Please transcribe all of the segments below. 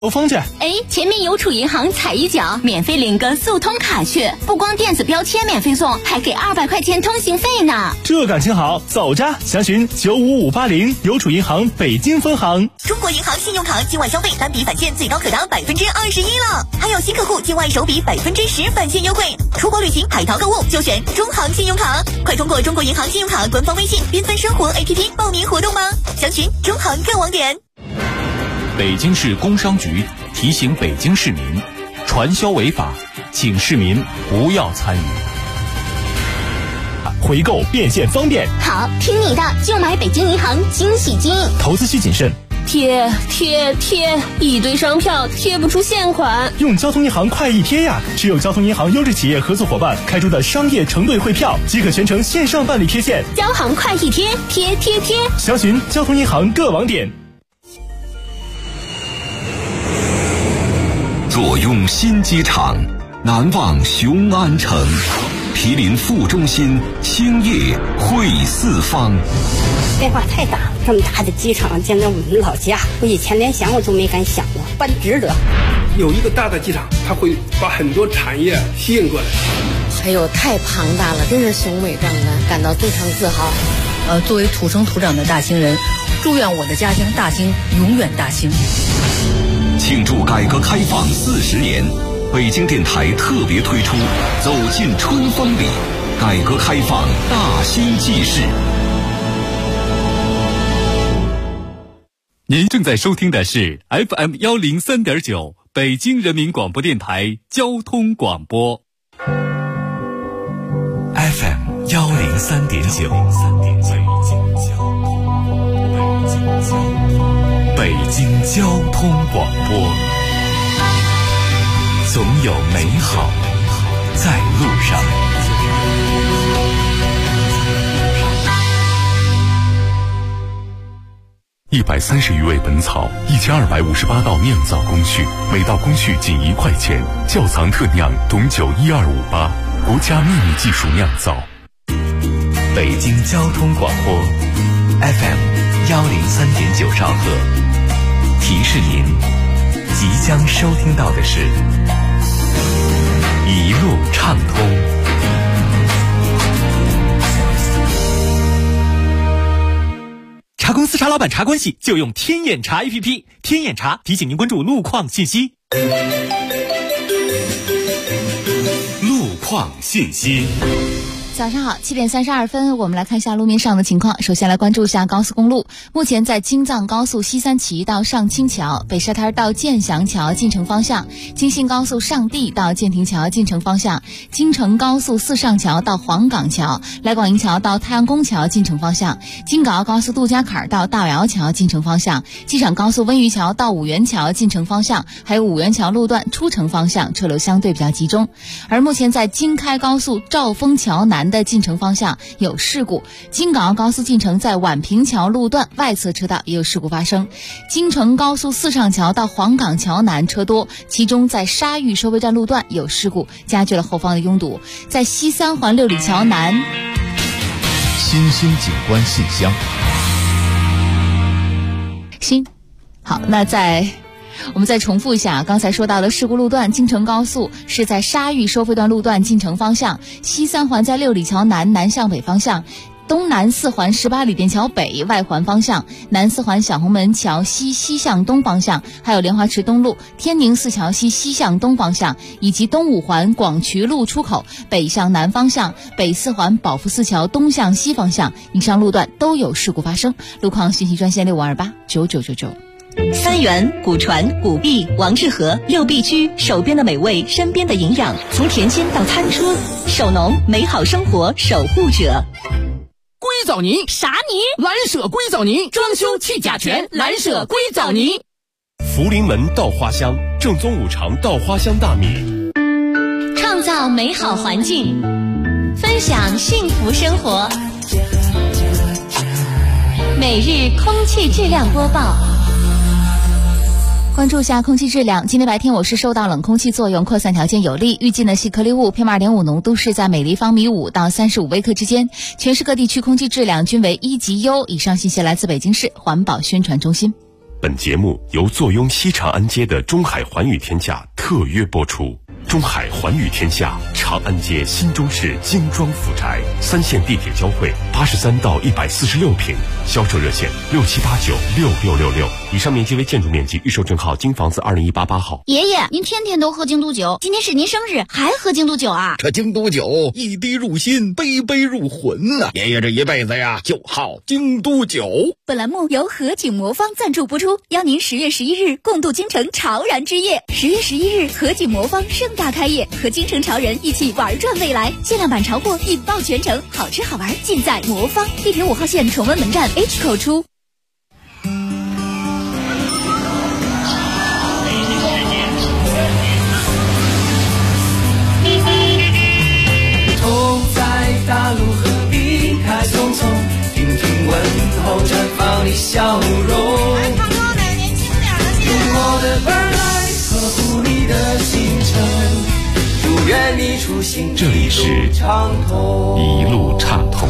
兜风去。 哎，前面邮储银行踩一脚，免费领个速通卡去，不光电子标签免费送，还给200块钱通行费呢。 这感情好，走着，详询95580邮储银行北京分行。 中国银行信用卡境外消费单笔返现最高可达21%了，还有新客户境外首笔10%返现优惠。出国旅行海淘购物就选中行信用卡，快通过中国银行信用卡官方微信缤纷生活 APP 报名活动吧，详询中行各网点。 北京市工商局提醒北京市民，传销违法，请市民不要参与。 回购变现方便， 好，听你的，就买北京银行惊喜金。 投资需谨慎。 贴，一堆商票贴不出现款。 用交通银行快易贴呀，只有交通银行优质企业合作伙伴开出的商业承兑汇票，即可全程线上办理贴现。 交行快易贴，贴， 详询交通银行各网点。 坐拥新机场，难忘雄安城，毗邻副中心，兴业汇四方。 变化太大了，这么大的机场建在我们老家，我以前连想我都没敢想过，办值得。 有一个大的机场，它会把很多产业吸引过来。 还有太庞大了，真是雄伟壮观，感到非常自豪。 作为土生土长的大兴人，祝愿我的家乡大兴永远大兴。 庆祝改革开放40年，北京电台特别推出《走进春风里》，改革开放大兴纪事。 您正在收听的是 FM 103.9北京人民广播电台交通广播。 FM 103.9，北京交通广播，总有美好在路上。130余味本草，1258道酿造工序，每道工序仅1块钱。窖藏特酿董酒12588，国家秘密技术酿造。北京交通广播 FM 103.9兆赫，提示您即将收听到的是一路畅通。 查公司、查老板、查关系，就用天眼查 APP。天眼查提醒您关注路况信息。 路况信息。 早上好，7点32分，我们来看一下路面上的情况。首先来关注一下高速公路，目前在京藏高速西三旗到上清桥、北沙滩到建祥桥进城方向，京信高速上地到建亭桥进城方向，京承高速四上桥到黄岗桥、来广营桥到太阳宫桥进城方向，京港澳高速杜家坎到大窑桥进城方向，机场高速温榆桥到五原桥进城方向，还有五原桥路段出城方向车流相对比较集中。而目前在京开高速兆丰桥南的进城方向有事故，京港澳高速进城在宛平桥路段外侧车道也有事故发生，京承高速四上桥到黄岗桥南车多，其中在沙峪收费站路段有事故，加剧了后方的拥堵。在西三环六里桥南， 新兴景观信箱。 好，那我们再重复一下刚才说到的事故路段，京承高速是在沙峪收费段路段进城方向，西三环在六里桥南南向北方向，东南四环18里店桥北外环方向，南四环小红门桥西西向东方向，还有莲花池东路天宁寺桥西西向东方向，以及东五环广渠路出口北向南方向，北四环宝福寺桥东向西方向，以上路段都有事故发生。路况信息专线65289999。 三元、古传、古币、王致和6必居，手边的美味，身边的营养，从甜心到餐桌，手农美好生活守护者。 硅藻泥啥泥？ 蓝舍硅藻泥，装修去甲醛，蓝舍硅藻泥。 福临门稻花香，正宗五常稻花香大米， 创造美好环境，分享幸福生活。每日空气质量播报。 关注一下空气质量，今天白天我市受到冷空气作用，扩散条件有利，预计呢细颗粒物 PM2.5 浓度是在每立方米5到35微克之间，全市各地区空气质量均为1级优。以上信息来自北京市环保宣传中心。 本节目由坐拥西长安街的中海环宇天下特约播出。中海环宇天下，长安街新中式精装府宅，3线地铁交汇，83到146平，销售热线67896666。以上面积为建筑面积，预售证号京房子20188号。 爷爷，您天天都喝京都酒，今天是您生日，还喝京都酒啊？ 这京都酒一滴入心，杯杯入魂呐！爷爷这一辈子呀，就好京都酒。 本栏目由和景魔方赞助播出，邀您10月11日共度京城潮燃之夜。10月11日，和景魔方盛大开业，和京城潮人一起玩转未来，限量版潮货引爆全城，好吃好玩尽在魔方。地铁5号线崇文门站 H 口出。 头在大陆何必太匆匆，听听问候绽放的笑容。用我的本来呵护你的行程，祝愿你出行这里是一路畅通。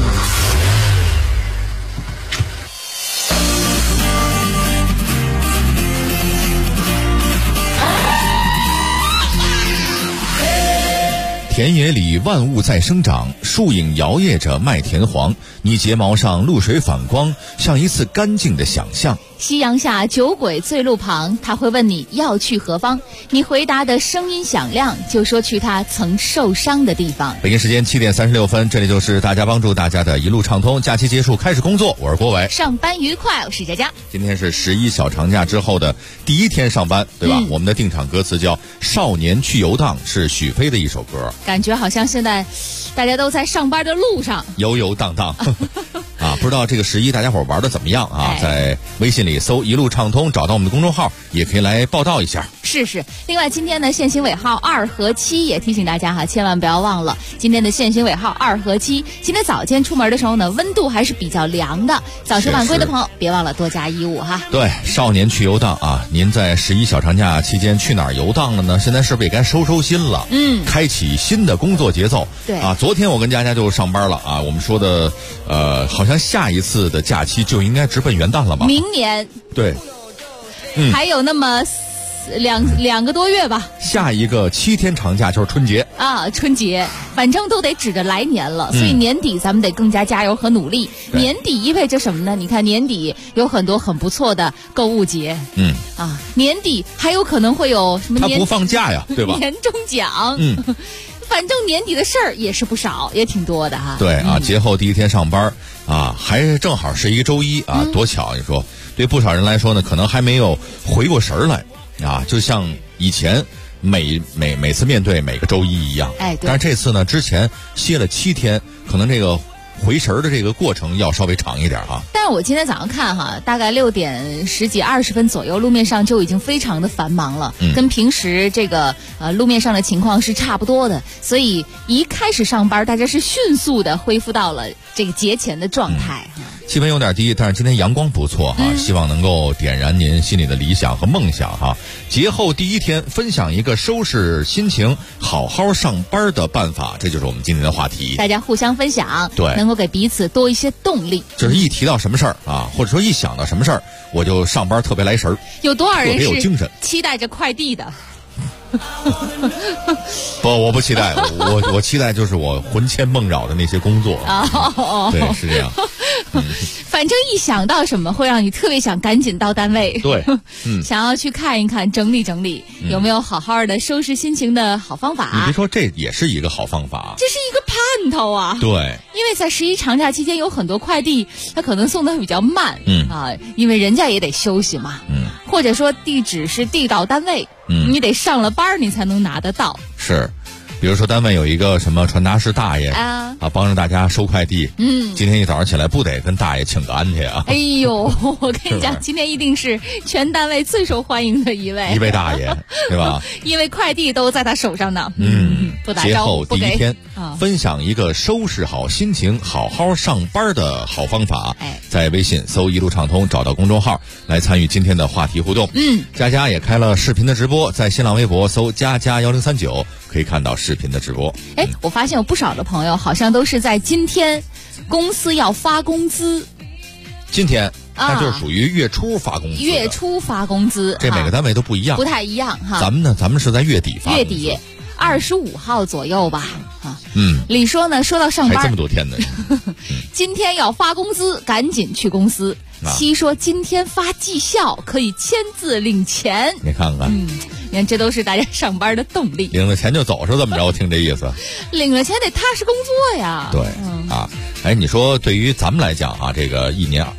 田野里万物在生长，树影摇曳着麦田黄，你睫毛上露水反光，像一次干净的想象。 夕阳下酒鬼醉路旁，他会问你要去何方，你回答的声音响亮，就说去他曾受伤的地方。 北京时间7点36分，这里就是大家帮助大家的一路畅通。假期结束开始工作，我是郭伟。 上班愉快，我是佳佳。今天是11小长假之后的第一天上班，对吧？我们的定场歌词叫《少年去游荡》，是许飞的一首歌。 感觉好像现在大家都在上班的路上游游荡荡啊，不知道这个11大家伙玩的怎么样啊？在微信里搜一路畅通，找到我们的公众号，也可以来报道一下。 是。另外今天的限行尾号2和7也提醒大家哈，千万不要忘了今天的限行尾号2和7。今天早间出门的时候呢，温度还是比较凉的，早出晚归的朋友别忘了多加衣物哈。 对，少年去游荡啊，您在11小长假期间去哪儿游荡了呢？现在是不是也该收心了？开启新的工作节奏。 对啊，昨天我跟佳佳就上班了啊，我们说的好像下一次的假期就应该直奔元旦了吧？ 明年。 对。 还有那么两个多月吧。 下一个7天长假就是春节啊，春节反正都得指着来年了，所以年底咱们得更加加油和努力。年底意味着什么呢？你看年底有很多很不错的购物节，年底还有可能会有什么他不放假呀，对吧？ 年终奖，反正年底的事儿也是不少，也挺多的哈。 对啊，节后第一天上班啊，还正好是一个周一啊，多巧！你说，对不少人来说呢，可能还没有回过神来啊，就像以前每次面对每个周一一样。 对。 但是这次呢，之前歇了7天，可能这个回神的这个过程要稍微长一点哈。 但是我今天早上看哈，大概6点10几20分左右，路面上就已经非常的繁忙了，跟平时这个路面上的情况是差不多的，所以一开始上班，大家是迅速的恢复到了这个节前的状态。 气温有点低，但是今天阳光不错哈，希望能够点燃您心里的理想和梦想哈。节后第一天，分享一个收拾心情、好好上班的办法，这就是我们今天的话题。 大家互相分享， 对， 能够给彼此多一些动力。 就是一提到什么事儿啊，或者说一想到什么事儿，我就上班特别来神儿。 有多少人是有精神期待着快递的？ 不，我不期待，我期待就是我魂牵梦绕的那些工作。对，是这样。 反正一想到什么会让你特别想赶紧到单位， 对， 想要去看一看，整理整理，有没有好好的收拾心情的好方法。 你别说，这也是一个好方法， 这是一个盼头啊。 对， 因为在11长假期间有很多快递，它可能送的比较慢，因为人家也得休息嘛，或者说地址是递到单位，你得上了班你才能拿得到。 是。比如说单位有一个什么传达室大爷帮着大家收快递，今天一早上起来不得跟大爷请个安去啊？ 哎呦，我跟你讲，今天一定是全单位最受欢迎的一位大爷，对吧？ 因为快递都在他手上呢。不打招呼， 节后第一天，分享一个收拾好心情、好好上班的好方法。在微信搜一路畅通，找到公众号来参与今天的话题互动。佳佳也开了视频的直播，在新浪微博搜佳佳1039。可以看到视频的直播。 我发现有不少的朋友好像都是在今天公司要发工资。 今天那就是属于月初发工资。 月初发工资， 这每个单位都不一样， 不太一样哈。 咱们呢，咱们是在月底发。 月底25号左右吧。李说呢，说到上班还这么多天呢。 今天要发工资，赶紧去公司。七说今天发绩效，可以签字领钱。 你看看， 你看这都是大家上班的动力。 领了钱就走是怎么着？我听这意思。 领了钱得踏实工作呀。 对，哎，你说对于咱们来讲啊，这个一年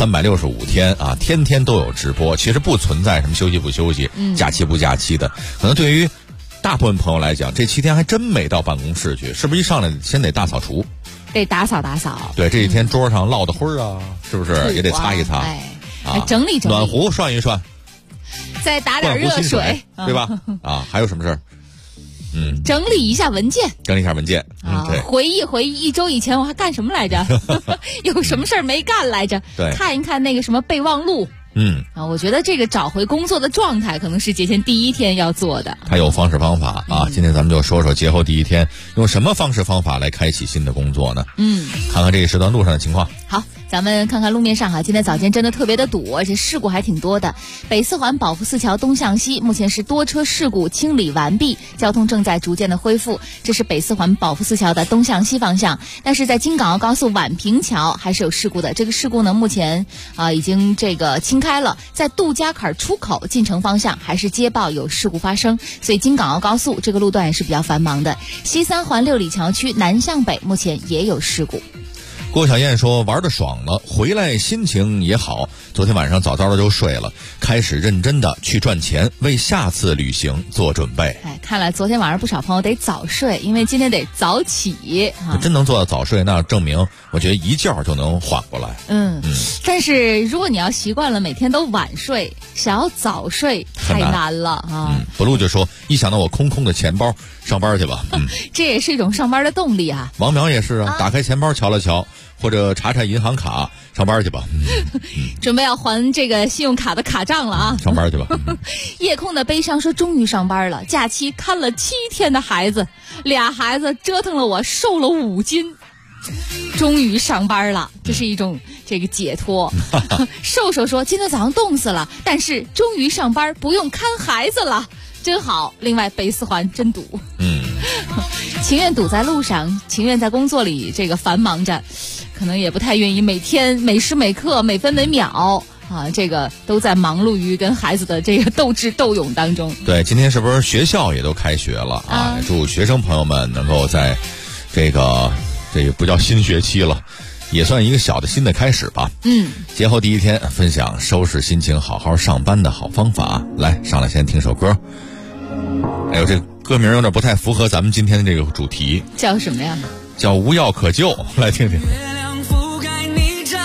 365天啊，天天都有直播，其实不存在什么休息不休息、假期不假期的。可能对于大部分朋友来讲，这7天还真没到办公室去，是不是一上来先得大扫除？ 得打扫打扫。 对，这几天桌上落的灰啊，是不是也得擦一擦？ 整理整理， 暖壶涮一涮， 再打点热水， 对吧？还有什么事儿？ 整理一下文件， 整理一下文件对， 回忆回忆1周以前我还干什么来着？有什么事儿没干来着？ 对， 看一看那个什么备忘录。我觉得这个找回工作的状态可能是节前第一天要做的。 它有方式方法啊，今天咱们就说说节后第一天用什么方式方法来开启新的工作呢？看看这一时段路上的情况。 好，咱们看看路面上今天早间真的特别的堵，而且事故还挺多的。北四环保福寺桥东向西，目前是多车事故清理完毕，交通正在逐渐的恢复。这是北四环保福寺桥的东向西方向，但是在京港澳高速宛平桥还是有事故的。这个事故呢，目前已经这个清开了，在杜家坎出口进城方向还是接报有事故发生，所以京港澳高速这个路段也是比较繁忙的。西三环六里桥区南向北目前也有事故。 郭小燕说玩得爽了，回来心情也好，昨天晚上早早的就睡了，开始认真的去赚钱，为下次旅行做准备。 看来昨天晚上不少朋友得早睡，因为今天得早起真能做到早睡，那证明我觉得一觉就能缓过来。 但是如果你要习惯了每天都晚睡，想要早睡太难了啊。 不露就说一想到我空空的钱包，上班去吧。 这也是一种上班的动力啊。 王苗也是啊，打开钱包瞧了瞧，或者查查银行卡，上班去吧。 准备要还这个信用卡的卡账了啊。 上班去吧。 夜空的悲伤说终于上班了，假期看了7天的孩子，2孩子折腾了我瘦了5斤，终于上班了，这是一种这个解脱。瘦瘦说今天早上冻死了，但是终于上班不用看孩子了，真好。另外北四环真堵。情愿堵在路上，情愿在工作里这个繁忙着，可能也不太愿意每天每时每刻每分每秒这个都在忙碌于跟孩子的这个斗智斗勇当中。 对，今天是不是学校也都开学了啊？祝学生朋友们能够在这个不叫新学期了，也算一个小的新的开始吧。节后第一天分享收拾心情好好上班的好方法。来，上来先听首歌。哎呦，这歌名有点不太符合咱们今天的这个主题， 叫什么呀？ 叫无药可救。来听听。 月亮覆盖泥沼，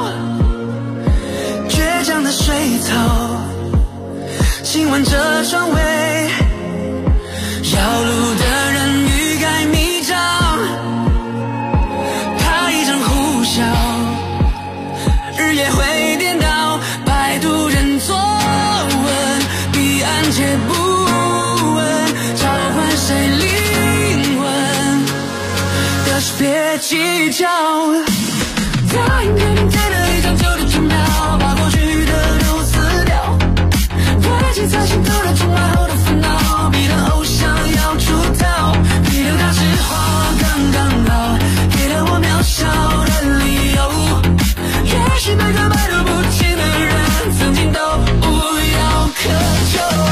倔强的水草亲吻着窗围，绕路的人欲盖弥彰，他一阵呼啸，日夜会颠倒，摆渡人坐稳，彼岸且不别计较，答应给明天的一张旧的船票，把过去的都撕掉，堆积在心头的充满后的烦恼，逼得偶像要出逃，逼流大实话刚刚好，给了我渺小的理由，也许每个百毒不侵的人曾经都无药可救，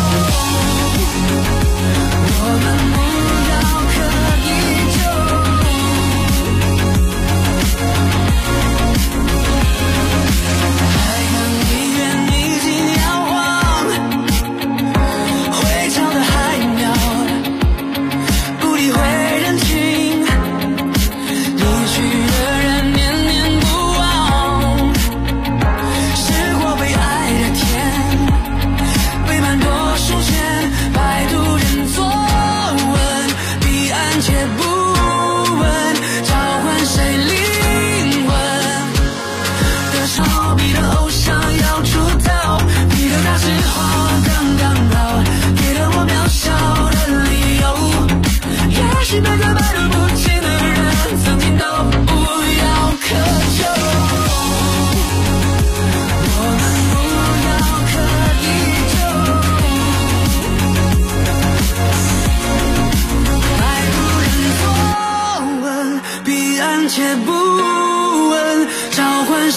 我们无药可以救。回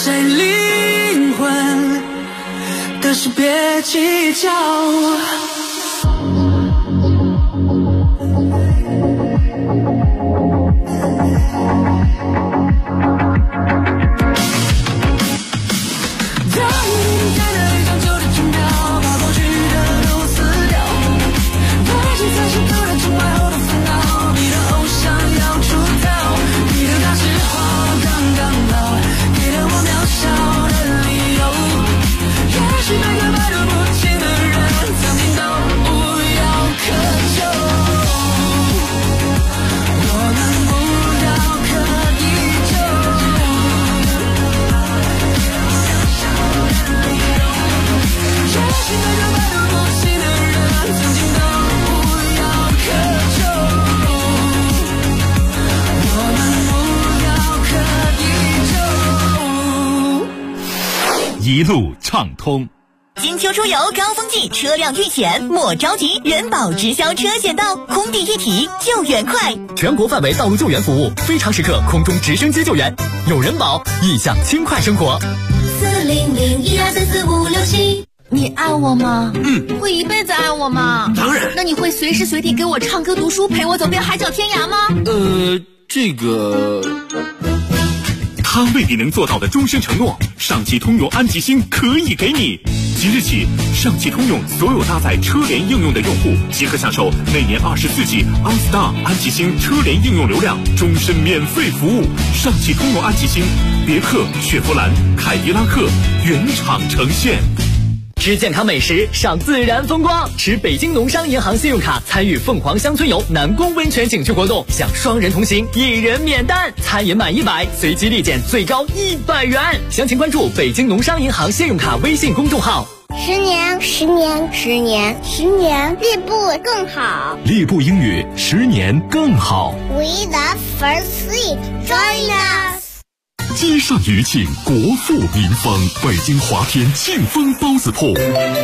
谁灵魂的事别计较。 一路畅通。 金秋出游高峰季，车辆遇险莫着急，人保直销车险到，空地一体，救援快。 全国范围道路救援服务，非常时刻空中直升机救援，有人保，意向轻快生活。 40012344567。你爱我吗？会一辈子爱我吗？ 当然。 那你会随时随地给我唱歌读书，陪我走遍海角天涯吗？ 这个。 他未必能做到的终身承诺，上汽通用安吉星可以给你。即日起，上汽通用所有搭载车联应用的用户即可享受每年24G OnStar 安吉星车联应用流量，终身免费服务。上汽通用安吉星，别克、雪佛兰、凯迪拉克原厂呈现。 吃健康美食，赏自然风光，持北京农商银行信用卡参与凤凰乡村游南宫温泉景区活动，享双人同行，1人免单，餐饮满100，随机立减最高100元。详情关注北京农商银行信用卡微信公众号。 10年，立步更好。 立步英语10年更好。 We love first seat. Join us. 街上余庆，国富民丰，北京华天庆丰包子铺。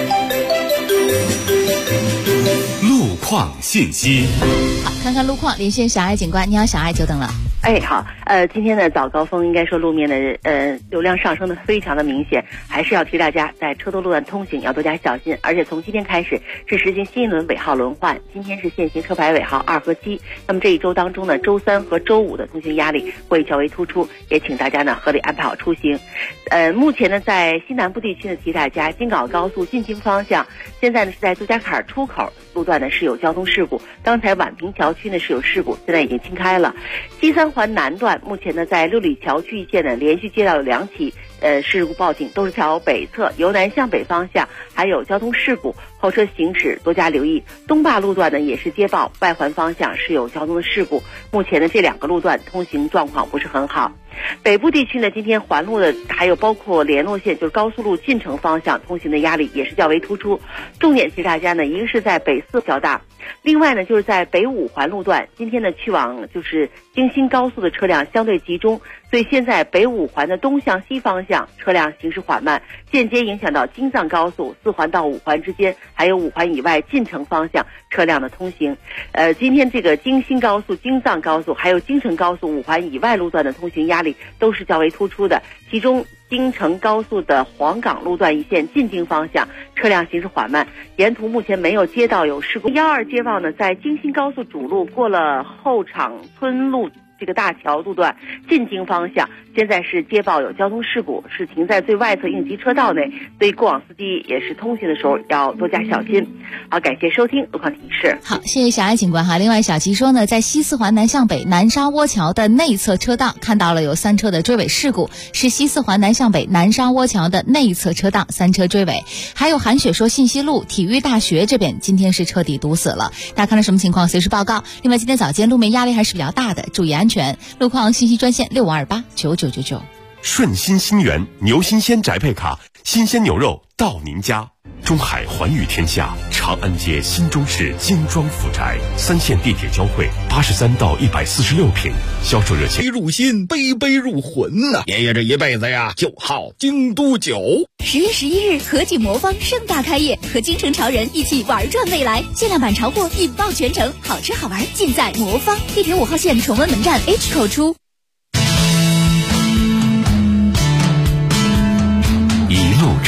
路况信息。 好，看看路况，连线小爱警官。你好，小爱，久等了。 好，今天的早高峰应该说路面的流量上升的非常的明显，还是要提大家在车多路段通行要多加小心，而且从今天开始是实行新一轮尾号轮换，今天是现行车牌尾号2和7，那么这一周当中呢，周3和周5的通行压力会较为突出，也请大家呢合理安排好出行。目前呢在西南部地区呢提大家，京港高速进京方向现在呢是在杜家坎儿出口路段呢是有交通事故，刚才宛平桥区呢是有事故，现在已经清开了。西三环南段目前呢在六里桥区一线呢连续接到有2起事故报警，都是桥北侧由南向北方向还有交通事故，后车行驶多加留意。东坝路段呢也是接报外环方向是有交通的事故，目前呢这2个路段通行状况不是很好。北部地区呢今天环路的还有包括联络线，就是高速路进城方向通行的压力也是较为突出，重点提大家呢一个是在北4较大，另外呢就是在北5环路段，今天呢去往就是京新高速的车辆相对集中，所以现在北5环的东向西方向车辆行驶缓慢，间接影响到京藏高速4环到5环之间，还有5环以外进城方向车辆的通行。今天这个京新高速、京藏高速还有京承高速5环以外路段的通行压力都是较为突出的，其中京承高速的黄岗路段一线进京方向车辆行驶缓慢，沿途目前没有接到有事故。12街道呢在京新高速主路过了后场村路这个大桥路段进京方向，现在是接报有交通事故，是停在最外侧应急车道内，所以过往司机也是通行的时候要多加小心。好，感谢收听路况提示。 好，谢谢小爱警官哈。另外小齐说呢，在西4环南向北南沙窝桥的内侧车道看到了有3车的追尾事故，是西4环南向北南沙窝桥的内侧车道3车追尾。还有韩雪说信息路体育大学这边今天是彻底堵死了，大家看到什么情况随时报告。另外今天早间路面压力还是比较大的，注意安全。路况信息专线65289999。 顺心新源牛新鲜宅配卡，新鲜牛肉到您家。中海寰宇天下，长安街新中式精装府宅，3线地铁交汇，83到146平，销售热线。 入心，杯杯入魂呐！爷爷这一辈子呀，就好京都酒。 10月11日，和记魔方盛大开业，和京城潮人一起玩转未来，限量版潮货引爆全城，好吃好玩尽在魔方。地铁5号线崇文门站 H 口出。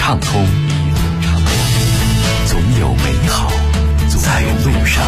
畅通，总有美好在路上。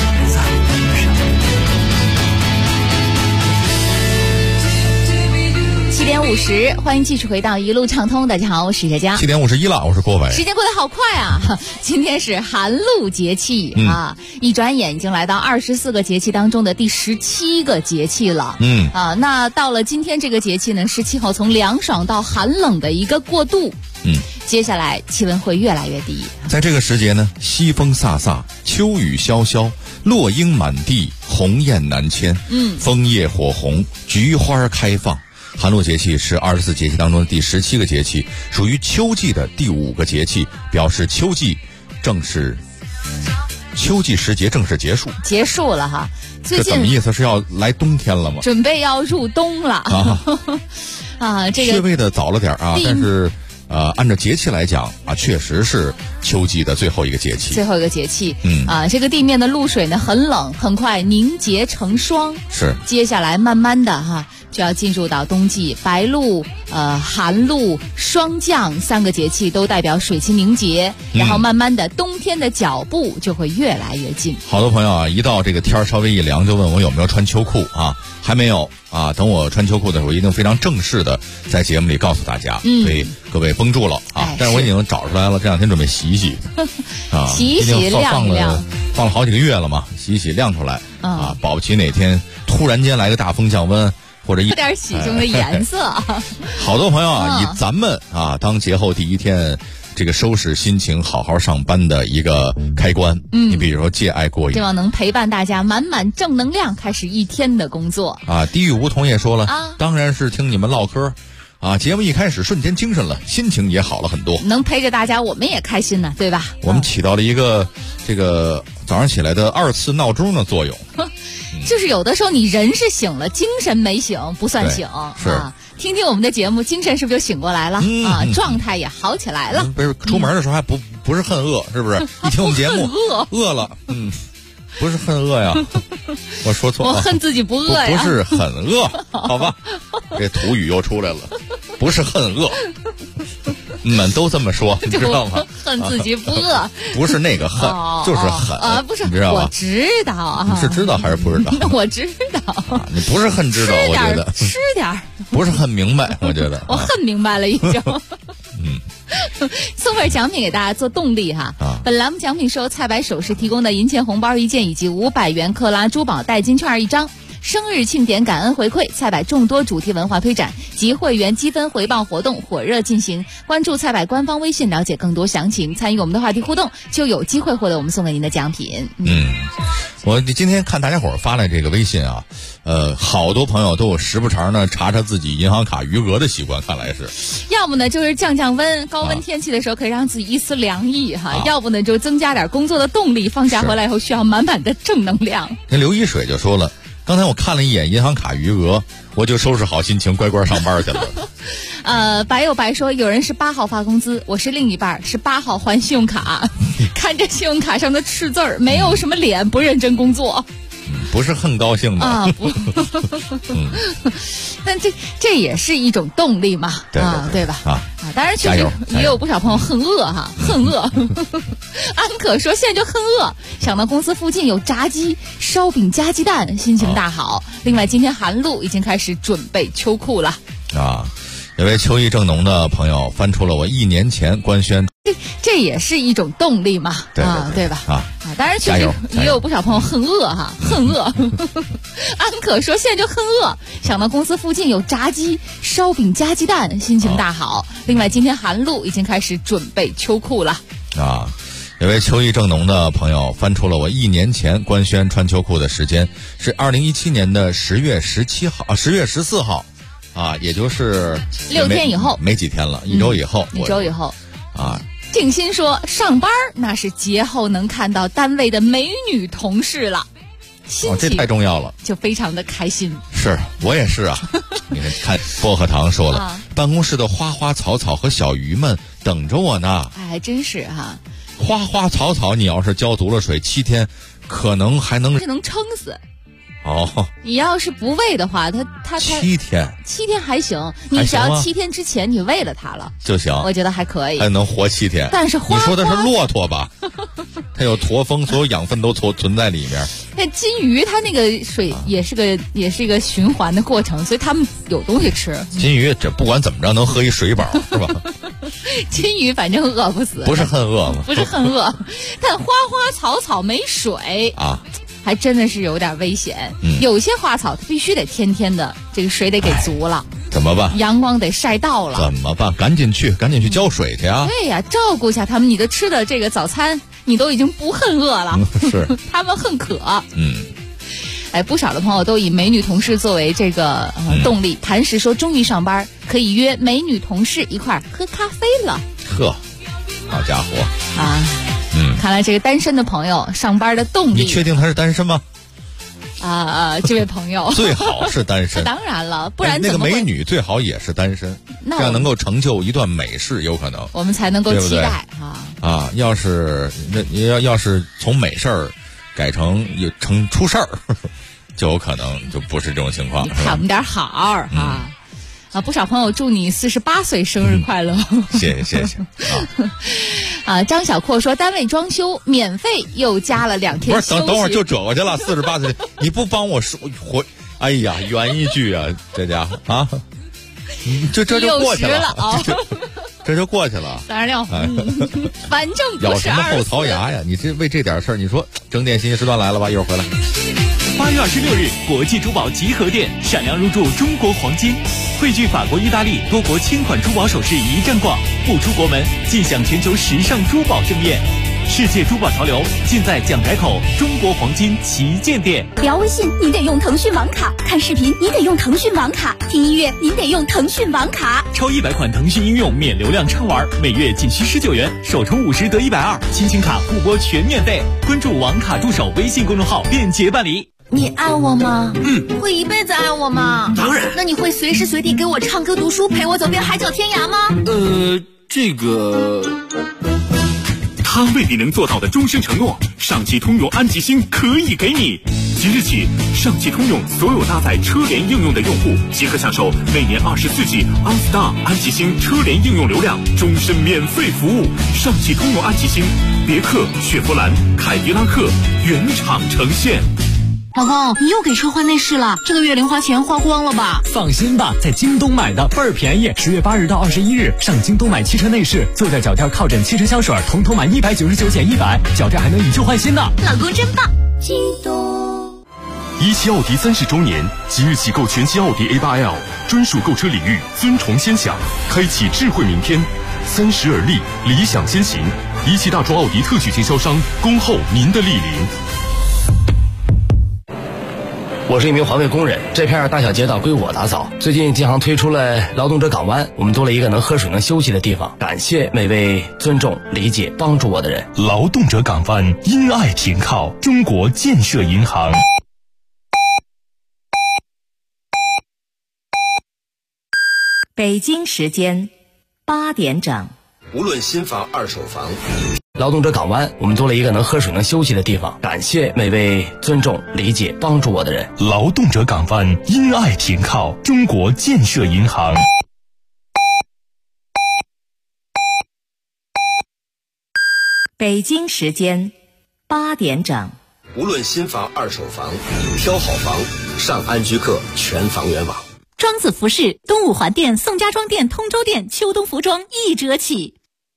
7点50，欢迎继续回到一路畅通。大家好，我是佳佳。 7点51了，我是郭伟。 时间过得好快啊！今天是寒露节气啊，一转眼已经来到24个节气当中的第17个节气了。那到了今天这个节气呢，是气候从凉爽到寒冷的一个过渡。接下来气温会越来越低。 在这个时节呢，西风飒飒，秋雨潇潇，落英满地，鸿雁南迁。枫叶火红，菊花开放。寒露节气是24节气当中的第17个节气，属于秋季的第5个节气，表示秋季时节正式结束了哈。最近这怎么意思？是要来冬天了吗？ 准备要入冬了这个稍微的早了点啊，但是按照节气来讲啊，确实是秋季的最后一个节气。这个地面的露水呢很冷，很快凝结成霜。是，接下来慢慢的就要进入到冬季，白露、寒露、霜降3个节气都代表水汽凝结，然后慢慢的冬天的脚步就会越来越近。 好多朋友啊，一到这个天稍微一凉，就问我有没有穿秋裤啊？还没有啊，等我穿秋裤的时候，一定非常正式的在节目里告诉大家。所以各位绷住了啊！但是我已经找出来了，这2天准备洗一洗洗一洗晾一晾， 放了好几个月了嘛，洗一洗晾出来啊，保不齐哪天突然间来个大风降温。或者有点喜庆的颜色。 好多朋友以咱们当节后第一天这个收拾心情好好上班的一个开关。你比如说借爱过瘾， 希望能陪伴大家满满正能量开始一天的工作地狱梧桐也说了当然是听你们唠嗑节目一开始瞬间精神了，心情也好了很多， 能陪着大家我们也开心呢，对吧？ 我们起到了一个这个早上起来的2次闹钟的作用。 就是有的时候你人是醒了，精神没醒不算醒听听我们的节目，精神是不是就醒过来了状态也好起来了。 不是出门的时候还不是恨饿，是不是？一听我们节目饿了，不是恨饿呀，我说错了， 我恨自己不饿呀， 不是很饿，好吧？这土语又出来了，不是恨饿。你们都这么说，你知道吗？ 恨自己不饿， 不是那个恨，就是狠不是， 你知道吗？ 我知道你是知道还是不知道？ 我知道， 你不是恨知道，我觉得吃点不是恨明白，我觉得我恨明白了已经。送份奖品给大家做动力本栏目奖品是由菜百首饰提供的银钱红包1件以及500元克拉珠宝代金券1张。生日庆典感恩回馈，菜百众多主题文化推展及会员积分回报活动火热进行，关注菜百官方微信了解更多详情，参与我们的话题互动就有机会获得我们送给您的奖品。 我今天看大家伙发来这个微信好多朋友都有时不常的查自己银行卡余额的习惯，看来是要不呢就是降温，高温天气的时候可以让自己一丝凉意要不呢就增加点工作的动力，放假回来以后需要满满的正能量。 那刘一水就说了，刚才我看了一眼银行卡余额，我就收拾好心情乖乖上班去了。 白有白说，有人是8号发工资，我是另一半，是8号还信用卡。看着信用卡上的赤字儿，没有什么脸不认真工作。 不是很高兴的但这也是一种动力嘛，对吧？当然确实也有不少朋友恨饿恨饿。安可说现在就恨饿，想到公司附近有炸鸡、烧饼加鸡蛋，心情大好。另外今天寒露，已经开始准备秋裤了有位秋意正浓的朋友翻出了我1年前官宣， 这也是一种动力嘛，对吧？当然确实也有不少朋友恨饿恨饿。安可说现在就恨饿，想到公司附近有炸鸡、烧饼加鸡蛋，心情大好。另外今天寒露，已经开始准备秋裤了有位秋意正浓的朋友翻出了我1年前官宣穿秋裤的时间是2017年的10月17号10月14号也就是 6天以后， 没几天了，1周以后， 静心说上班那是节后能看到单位的美女同事了，心情这太重要了， 就非常的开心。 是我也是你看薄荷糖说了办公室的花花草草和小鱼们等着我呢。 还真是花花草草你要是浇足了水，7天可能还能撑死你要是不喂的话，它 7天还行，你只要7天之前你喂了它了就行， 我觉得还可以， 还能活7天。 但是你说的是骆驼吧？它有驼峰，所有养分都存在里面。 那金鱼它那个水也是一个循环的过程，所以它们有东西吃。 金鱼这不管怎么着能喝一水饱是吧？ 金鱼反正饿不死， 不是很饿吗？ 不是很饿，但花花草草没水啊，还真的是有点危险。有些花草它必须得天天的这个水得给足了， 怎么办？ 阳光得晒到了， 怎么办？赶紧去浇水去啊！ 对呀，照顾一下他们。你的吃的这个早餐，你都已经不恨饿了， 是他们恨渴。不少的朋友都以美女同事作为这个动力。磐石说，终于上班可以约美女同事一块喝咖啡了。 呵，好家伙啊！看来这个单身的朋友上班的动力， 你确定他是单身吗？ 这位朋友最好是单身。 当然了，不然那个美女最好也是单身，这样能够成就一段美事，有可能我们才能够期待啊！要是从美事儿改成出事儿，就有可能就不是这种情况。 你看我们点好啊！不少朋友祝你48岁生日快乐， 谢谢张小阔说，单位装修免费又加了2天休息。 不是，等会儿就折过去了。48岁，你不帮我说哎呀，圆一句啊，这家伙啊，这就过去了这就过去了。 36，反正咬什么后槽牙呀？你为这点事儿，你说整点信息时段来了吧？一会儿回来。 8月26日，国际珠宝集合店闪亮入驻中国黄金，汇聚法国、意大利多国千款珠宝首饰一站逛，不出国门尽享全球时尚珠宝盛宴。世界珠宝潮流尽在蒋改口中国黄金旗舰店。 聊微信你得用腾讯网卡，看视频你得用腾讯网卡，听音乐你得用腾讯网卡。 超100款腾讯应用免流量畅玩，每月仅需19元，首充50得120，亲情卡互拨全免费。关注网卡助手微信公众号便捷办理。 你爱我吗？会一辈子爱我吗？ 当然。 那你会随时随地给我唱歌读书，陪我走遍海角天涯吗？ 这个他为你能做到的终身承诺，上汽通用安吉星可以给你。即日起，上汽通用所有搭载车联应用的用户即可享受每年24G OnStar 安吉星车联应用流量终身免费服务。上汽通用安吉星，别克、雪佛兰、凯迪拉克原厂呈现。 老公，你又给车换内饰了，这个月零花钱花光了吧？ 放心吧，在京东买的倍儿便宜。10月8日到21日，上京东买汽车内饰，坐在脚垫靠枕汽车香水，统统买199减100，脚垫还能以旧换新呢。 老公真棒！ 京东。 17奥迪30周年，即日起购全新奥迪 A8L， 专属购车礼遇尊崇先享，开启智慧明天，30而立，理想先行。17大众奥迪特许经销商，恭候您的莅临。 我是一名环卫工人，这片大小街道归我打扫。最近京杭推出了劳动者港湾，我们多了一个能喝水能休息的地方。感谢每位尊重、理解、帮助我的人。 劳动者港湾，因爱停靠，中国建设银行。 北京时间8点整。 无论新房、二手房，劳动者港湾，我们多了一个能喝水能休息的地方。感谢每位尊重、理解、帮助我的人。 劳动者港湾，因爱停靠，中国建设银行。 北京时间8点整。 无论新房、二手房，挑好房，上安居客全房源网。 庄子服饰东五环店、宋家庄店、通州店秋冬服装1折起。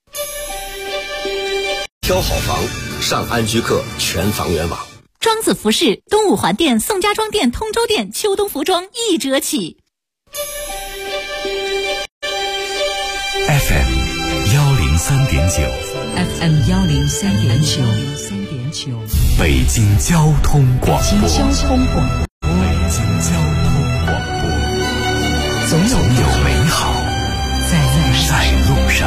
挑好房，上安居客全房源网。 庄子服饰东五环店、宋家庄店、通州店秋冬服装1折起。 FM 103.9 北京交通广播。总有美好在路上。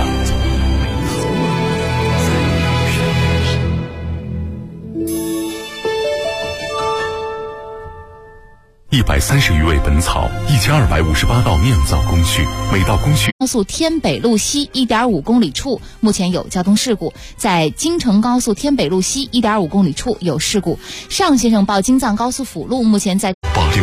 130余味本草，1258道酿造工序，每道工序。 高速天北路西1.5公里处目前有交通事故，在京承高速天北路西1.5公里处有事故。尚先生报京藏高速辅路目前在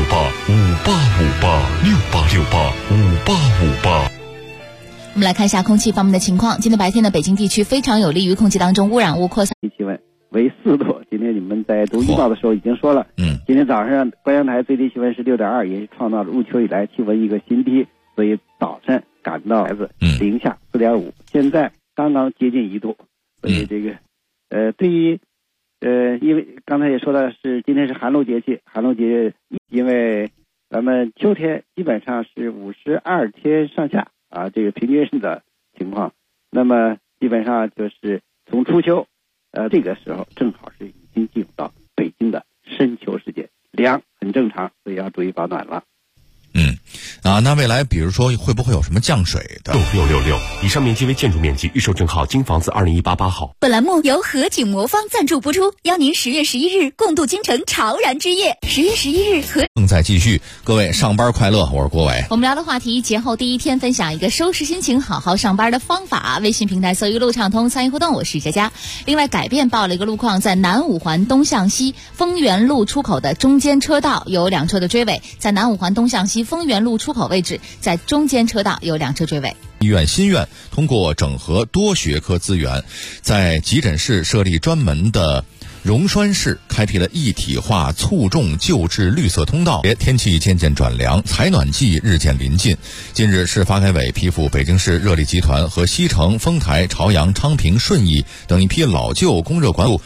868585868685858。 我们来看一下空气方面的情况。今天白天的北京地区非常有利于空气当中污染物扩散。 气温为4度。今天你们在读预报的时候已经说了，今天早上关阳台最低气温是6.2，也是创造了入秋以来气温一个新低，所以早晨感到来自零下4.5，现在刚刚接近1度，所以这个对于因为刚才也说了是今天是寒露节气，寒露节因为咱们秋天基本上是52天上下啊，这个平均的情况，那么基本上就是从初秋这个时候正好是已经进入到北京的深秋时节，凉很正常，所以要注意保暖了。 那未来比如说会不会有什么降水的 ？6666以上面积为建筑面积，预售证号京房子2018号。 本栏目由和景魔方赞助播出，邀您10月11日共度京城潮燃之夜。10月11日和正在继续，各位上班快乐，我是郭伟。 我们聊的话题，节后第一天分享一个收拾心情好好上班的方法。微信平台搜一路畅通参与互动，我是佳佳。另外改变报了一个路况，在南五环东向西丰源路出口的中间车道有2车的追尾，在南五环东向西丰源路出口位置，在中间车道有2车追尾。 医院新院通过整合多学科资源，在急诊室设立专门的溶栓室，开辟了一体化促重救治绿色通道。天气渐渐转凉，采暖季日渐临近。近日，市发改委批复北京市热力集团和西城、丰台、朝阳、昌平、顺义等一批老旧供热管路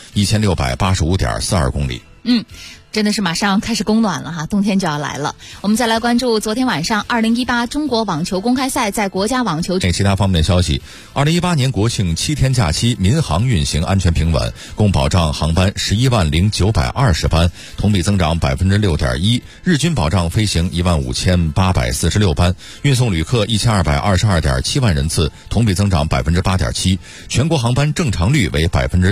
1685.42公里。 真的是马上开始供暖了哈，冬天就要来了。我们再来关注昨天晚上2018中国网球公开赛在国家网球。 其他方面的消息，2018年国庆7天假期，民航运行安全平稳，共保障航班110920班，同比增长6.1%，日均保障飞行15846班，运送旅客1222.7万人次，同比增长8.7%，全国航班正常率为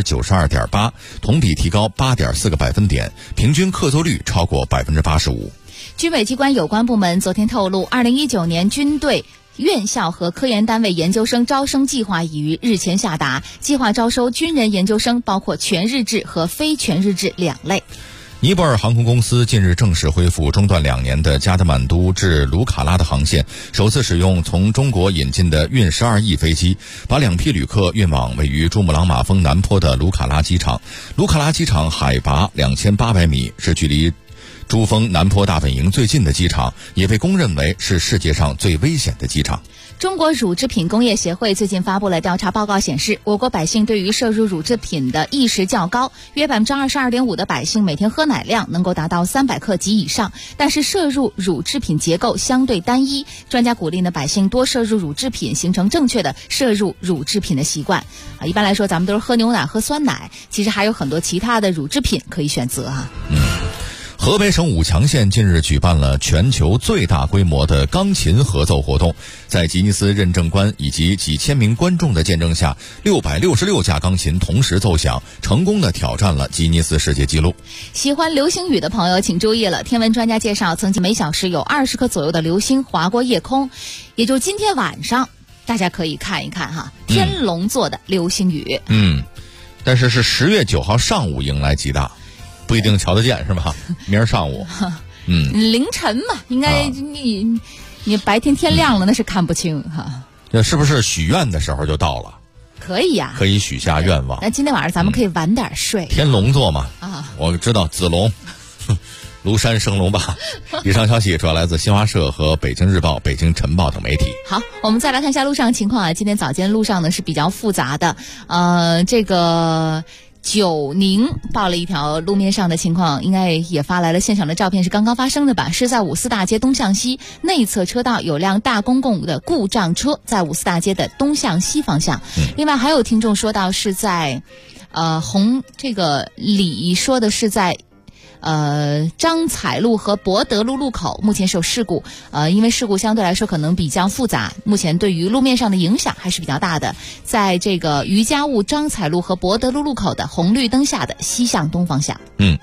92.8%，同比提高8.4个百分点，平均客座率超过85%。 军委机关有关部门昨天透露，2019年军队院校和科研单位研究生招生计划已于日前下达，计划招收军人研究生，包括全日制和非全日制2类。 尼泊尔航空公司近日正式恢复中断2年的加德满都至卢卡拉的航线，首次使用从中国引进的运12翼飞机，把2批旅客运往位于珠穆朗玛峰南坡的卢卡拉机场。卢卡拉机场海拔2800米，是距离珠峰南坡大本营最近的机场，也被公认为是世界上最危险的机场。 中国乳制品工业协会最近发布了调查报告，显示我国百姓对于摄入乳制品的意识较高，约22.5%的百姓每天喝奶量能够达到300克及以上，但是摄入乳制品结构相对单一。专家鼓励呢百姓多摄入乳制品，形成正确的摄入乳制品的习惯。一般来说咱们都是喝牛奶、喝酸奶，其实还有很多其他的乳制品可以选择啊。 河北省武强县近日举办了全球最大规模的钢琴合奏活动，在吉尼斯认证官以及几千名观众的见证下，666架钢琴同时奏响，成功的挑战了吉尼斯世界纪录。 喜欢流星雨的朋友请注意了，天文专家介绍，曾经每小时有20颗左右的流星划过夜空，也就是今天晚上大家可以看一看哈，天龙座的流星雨。 但是10月9号上午迎来极大，不一定瞧得见是吧？明儿上午凌晨嘛，应该你白天天亮了那是看不清哈。 这是不是许愿的时候就到了？ 可以呀， 可以许下愿望。 那今天晚上咱们可以晚点睡。 天龙座嘛，我知道子龙庐山升龙吧。以上消息主要来自新华社和北京日报、北京晨报等媒体。 好，我们再来看一下路上情况啊。今天早间路上呢是比较复杂的，这个九宁报了一条路面上的情况，应该也发来了现场的照片，是刚刚发生的吧？是在五四大街东向西内侧车道有辆大公共的故障车在五四大街的东向西方向。另外还有听众说到是在这个李说的是在张彩路和博德路路口目前是有事故，因为事故相对来说可能比较复杂，目前对于路面上的影响还是比较大的。在这个余家务张彩路和博德路路口的红绿灯下的西向东方向。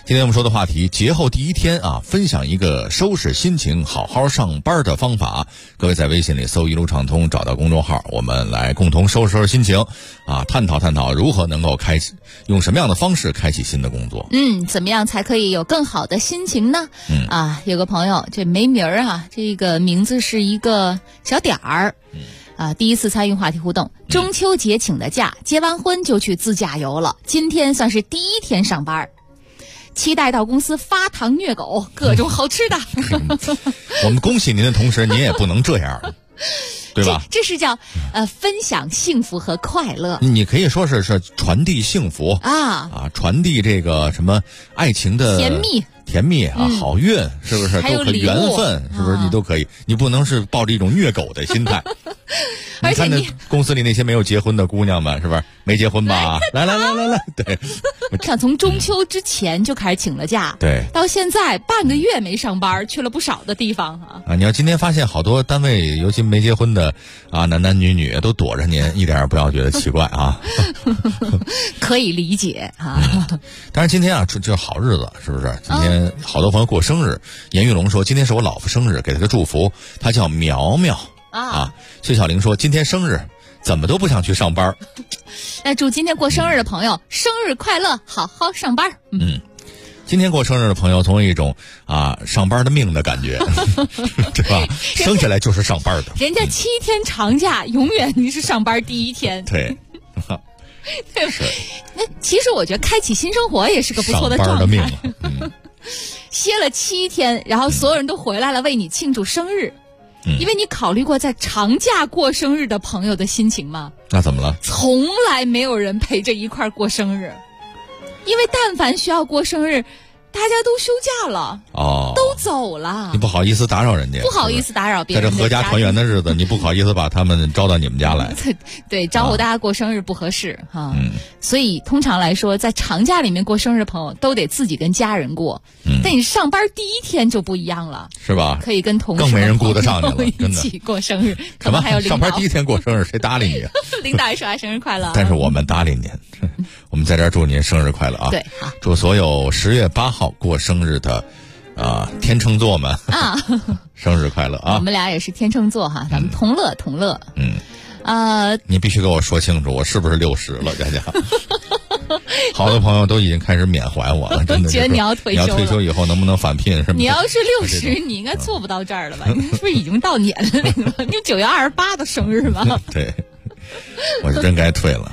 今天我们说的话题，节后第一天啊，分享一个收拾心情、好好上班的方法。各位在微信里搜一路畅通，找到公众号，我们来共同收拾心情啊，探讨如何能够用什么样的方式开启新的工作。 怎么样才可以有更好的心情呢？有个朋友这没名儿啊，这个名字是一个小点儿。第一次参与话题互动，中秋节请的假，结完婚就去自驾游了，今天算是第一天上班。期待到公司发糖虐狗，各种好吃的。 我们恭喜您的同时，您也不能这样，对吧？ 这是叫分享幸福和快乐。 你可以说是传递幸福传递这个什么爱情的甜蜜啊，好运，是不是？ 还有都可以缘分，是不是？你都可以，你不能是抱着一种虐狗的心态。 而且你看公司里那些没有结婚的姑娘们，是不是没结婚吧？来，对。 像从中秋之前就开始请了假， 对， 到现在半个月没上班，去了不少的地方你要今天发现好多单位，尤其没结婚的男女都躲着您，一点也不要觉得奇怪啊。 可以理解但是今天就是好日子，是不是？今天好多朋友过生日，严玉龙说今天是我老婆生日，给她个祝福，她叫苗苗薛小玲说今天生日，怎么都不想去上班。 那祝今天过生日的朋友生日快乐，好好上班。 今天过生日的朋友总有一种上班的命的感觉，对吧？生下来就是上班的。 人家7天长假，永远你是上班第一天。 对。 是。那其实我觉得开启新生活也是个不错的状态。 上班的命歇了7天，然后所有人都回来了为你庆祝生日。因为你考虑过在长假过生日的朋友的心情吗？ 那怎么了？ 从来没有人陪着一块过生日，因为但凡需要过生日，大家都休假了都走了， 你不好意思打扰人家， 不好意思打扰别人， 在这合家团圆的日子，你不好意思把他们招到你们家来。 对，招呼大家过生日不合适所以通常来说，在长假里面过生日的朋友都得自己跟家人过，但你上班第一天就不一样了， 是吧？ 可以跟同事更没人顾得上你了， 一起过生日。可能还有领导上班第一天过生日，谁搭理你？ 领导也说生日快乐。 但是我们搭理您，我们在这儿祝您生日快乐啊！ 对，好， 祝所有10月8号过生日的天秤座们生日快乐啊！ 我们俩也是天秤座咱们同乐。 你必须给我说清楚，我是不是60了，佳佳？好多朋友都已经开始缅怀我了，真的觉得你要退休了。 你要退休以后能不能返聘？是吗？ 你要是60，你应该做不到这儿了吧？你是不是已经到年龄了？你9月28的生日吗？ 对，我是真该退了。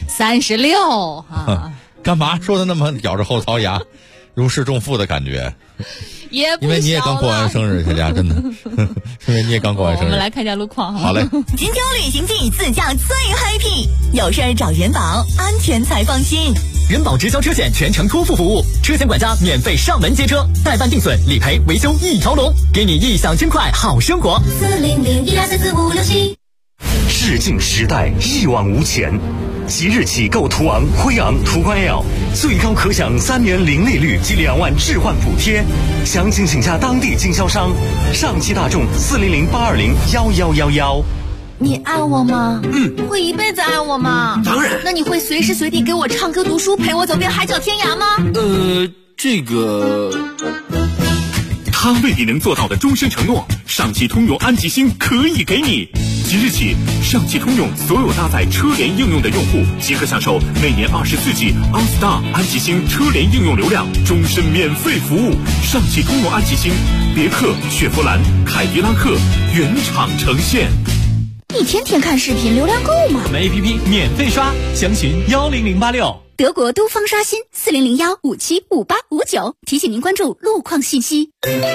36 干嘛说的那么咬着后槽牙，如释重负的感觉？ 也不因为你也刚过完生日，佳佳真的，因为你也刚过完生日。 我们来看一下路况。 好嘞。 金秋旅行季自驾最 happy， 有事儿找人保，安全才放心。 人保直销车险全程托付服务，车险管家免费上门接车，代办定损、理赔、维修一条龙，给你异想天开好生活。 400-1244567。 视镜时代一往无前，即日起购途昂、辉昂、途观 L， 最高可享3年零利率及2万置换补贴。详情请假当地经销商。上汽大众400-820-1111。 你爱我吗？会一辈子爱我吗？ 当然。 那你会随时随地给我唱歌读书，陪我走遍海角天涯吗？ 这个。 他为你能做到的终身承诺，上汽通用安吉星可以给你。即日起，上汽通用所有搭载车联应用的用户即可享受每年24G OnStar 安吉星车联应用流量终身免费服务。上汽通用安吉星，别克、雪佛兰、凯迪拉克原厂呈现。 你天天看视频，流量够吗？ 我们 APP 免费刷，详询10086。 德国东方刷新400-1575859，提醒您关注路况信息。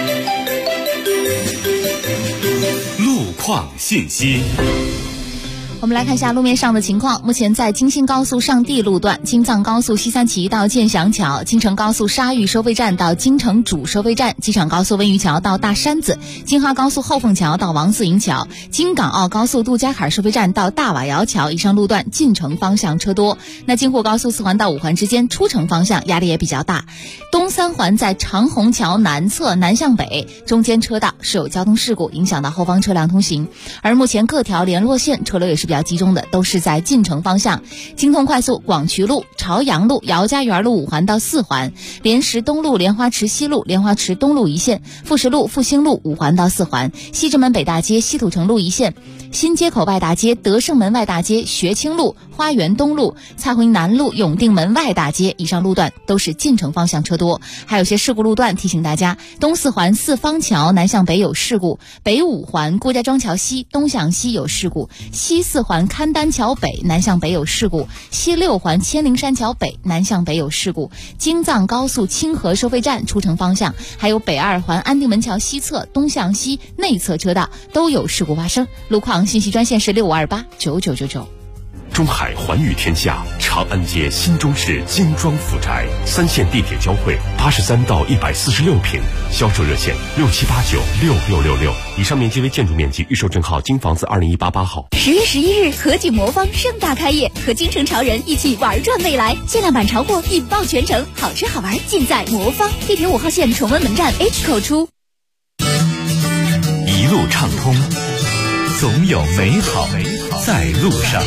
路况信息。 我们来看一下路面上的情况。目前在京新高速上地路段、京藏高速西三旗到建祥桥、京承高速沙峪收费站到京承主收费站、机场高速温榆桥到大山子、京哈高速后凤桥到王四营桥、京港澳高速杜家坎收费站到大瓦窑桥以上路段进城方向车多。那京沪高速4环到5环之间出城方向压力也比较大。东3环在长虹桥南侧南向北中间车道是有交通事故，影响到后方车辆通行。而目前各条联络线车流也是比比较集中的都是在进城方向，京通快速广渠路、朝阳路、姚家园路5环到4环，莲石东路、莲花池西路、莲花池东路一线，富石路、复兴路5环到4环，西直门北大街、西土城路一线，新街口外大街、德胜门外大街、学清路、花园东路、蔡回南路、永定门外大街，以上路段都是进城方向车多。还有些事故路段提醒大家，东4环四方桥南向北有事故，北5环郭家庄桥西东向西有事故，西4环勘丹桥北南向北有事故，西6环千灵山桥北南向北有事故，京藏高速清河收费站出城方向，还有北2环安定门桥西侧东向西内侧车道都有事故发生。路况信息专线是65289999。 中海环宇天下长安街新中式精装复宅，3线地铁交汇，83到146平，销售热线67896666。以上面积为建筑面积，预售证号京房子20188号。 10月11日，和景魔方盛大开业，和京城潮人一起玩转未来，限量版潮货引爆全城，好吃好玩尽在魔方。地铁5号线崇文门站 H 口出。 一路畅通，总有美好在路上。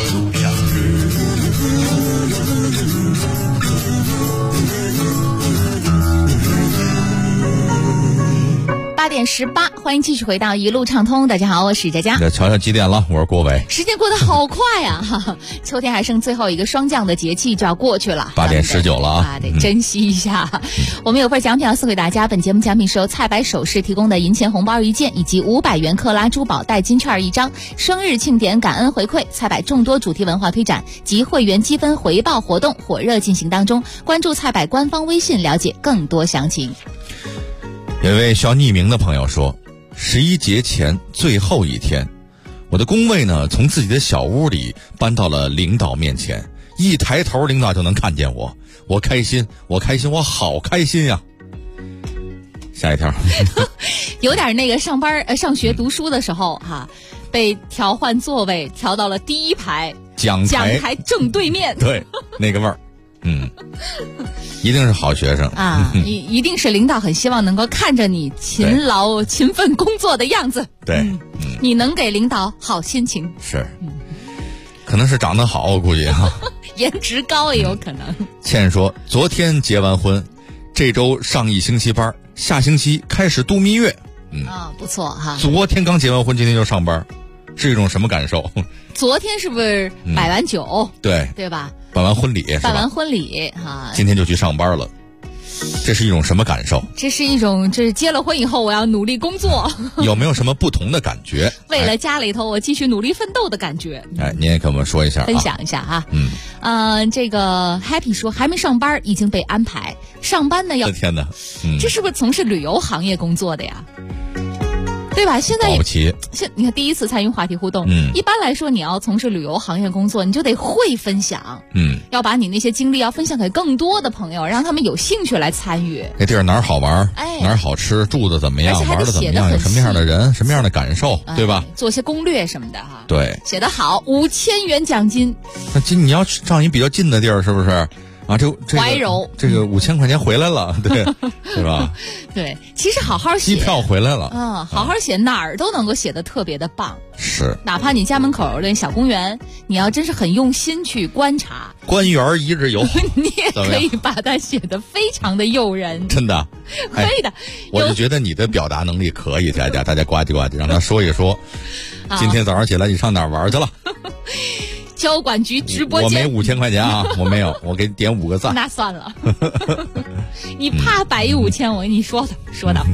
8点18，欢迎继续回到一路畅通。大家好，我是佳佳。 瞧瞧几点了？我是郭伟。 时间过得好快啊！秋天还剩最后一个霜降的节气就要过去了 ，8点19了啊， 得珍惜一下。我们有份奖品要送给大家，本节目奖品是由菜百首饰提供的银钱红包1件，以及500元克拉珠宝代金券1张。生日庆典感恩回馈，菜百众多主题文化推展及会员积分回报活动火热进行当中，关注菜百官方微信了解更多详情。 有一位需要匿名的朋友说，11节前最后一天，我的工位呢从自己的小屋里搬到了领导面前，一抬头领导就能看见我，我开心，我好开心呀。下一条有点那个上学读书的时候被调换座位调到了第一排讲台正对面， 对，那个味儿一定是好学生啊！一定是领导很希望能够看着你勤劳勤奋工作的样子， 对， 你能给领导好心情， 是，可能是长得好，我估计颜值高也有可能。 倩说，昨天结完婚，这周上1星期班，下星期开始度蜜月。 不错哈。 昨天刚结完婚，今天就上班，是一种什么感受？ 昨天是不是摆完酒？对吧？ 办完婚礼今天就去上班了，这是一种什么感受？ 这是一种就是结了婚以后我要努力工作， 有没有什么不同的感觉？ 为了家里头我继续努力奋斗的感觉。 您也跟我们说一下， 分享一下这个 Happy 说还没上班已经被安排上班呢， 天哪， 这是不是从事旅游行业工作的呀？对吧？现在你看第一次参与话题互动，一般来说你要从事旅游行业工作，你就得会分享，要把你那些经历要分享给更多的朋友，让他们有兴趣来参与。 那地儿哪儿好玩，哪儿好吃，住的怎么样，玩的怎么样，有什么样的人，什么样的感受，对吧？ 做些攻略什么的对， 写得好，5000元奖金。 那你要上一比较近的地儿，是不是？怀柔这个5000块钱回来了，对吧？ 对，其实好好写， 机票回来了， 好好写，哪儿都能够写得特别的棒。 是， 哪怕你家门口的小公园，你要真是很用心去观察， 官园一日游， 你也可以把它写得非常的诱人。 真的， 可以的。 我就觉得你的表达能力可以，大家呱唧呱唧，让他说一说。今天早上起来你上哪儿玩去了？ 交管局直播间， 我没5000块钱啊，我没有，我给你点5个赞。 那算了，你怕摆一5000，我跟你说的。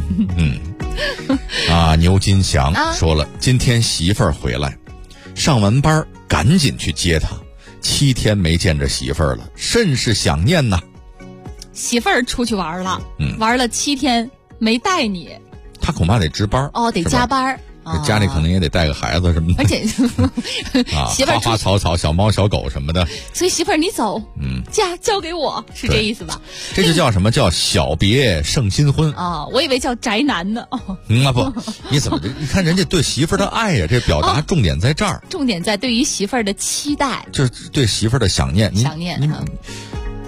牛金祥说了，今天媳妇儿回来，上完班赶紧去接她，7天没见着媳妇儿了，甚是想念呐。 媳妇儿出去玩了，玩了7天没带你， 她恐怕得值班得加班。 家里可能也得带个孩子什么的， 而且媳妇儿花花草草、小猫小狗什么的， 所以媳妇儿你走，家交给我，是这意思吧？ 这就叫什么叫小别胜新婚我以为叫宅男呢。 不，你怎么你看人家对媳妇儿的爱呀，这表达重点在这儿， 重点在对于媳妇儿的期待， 就是对媳妇儿的想念，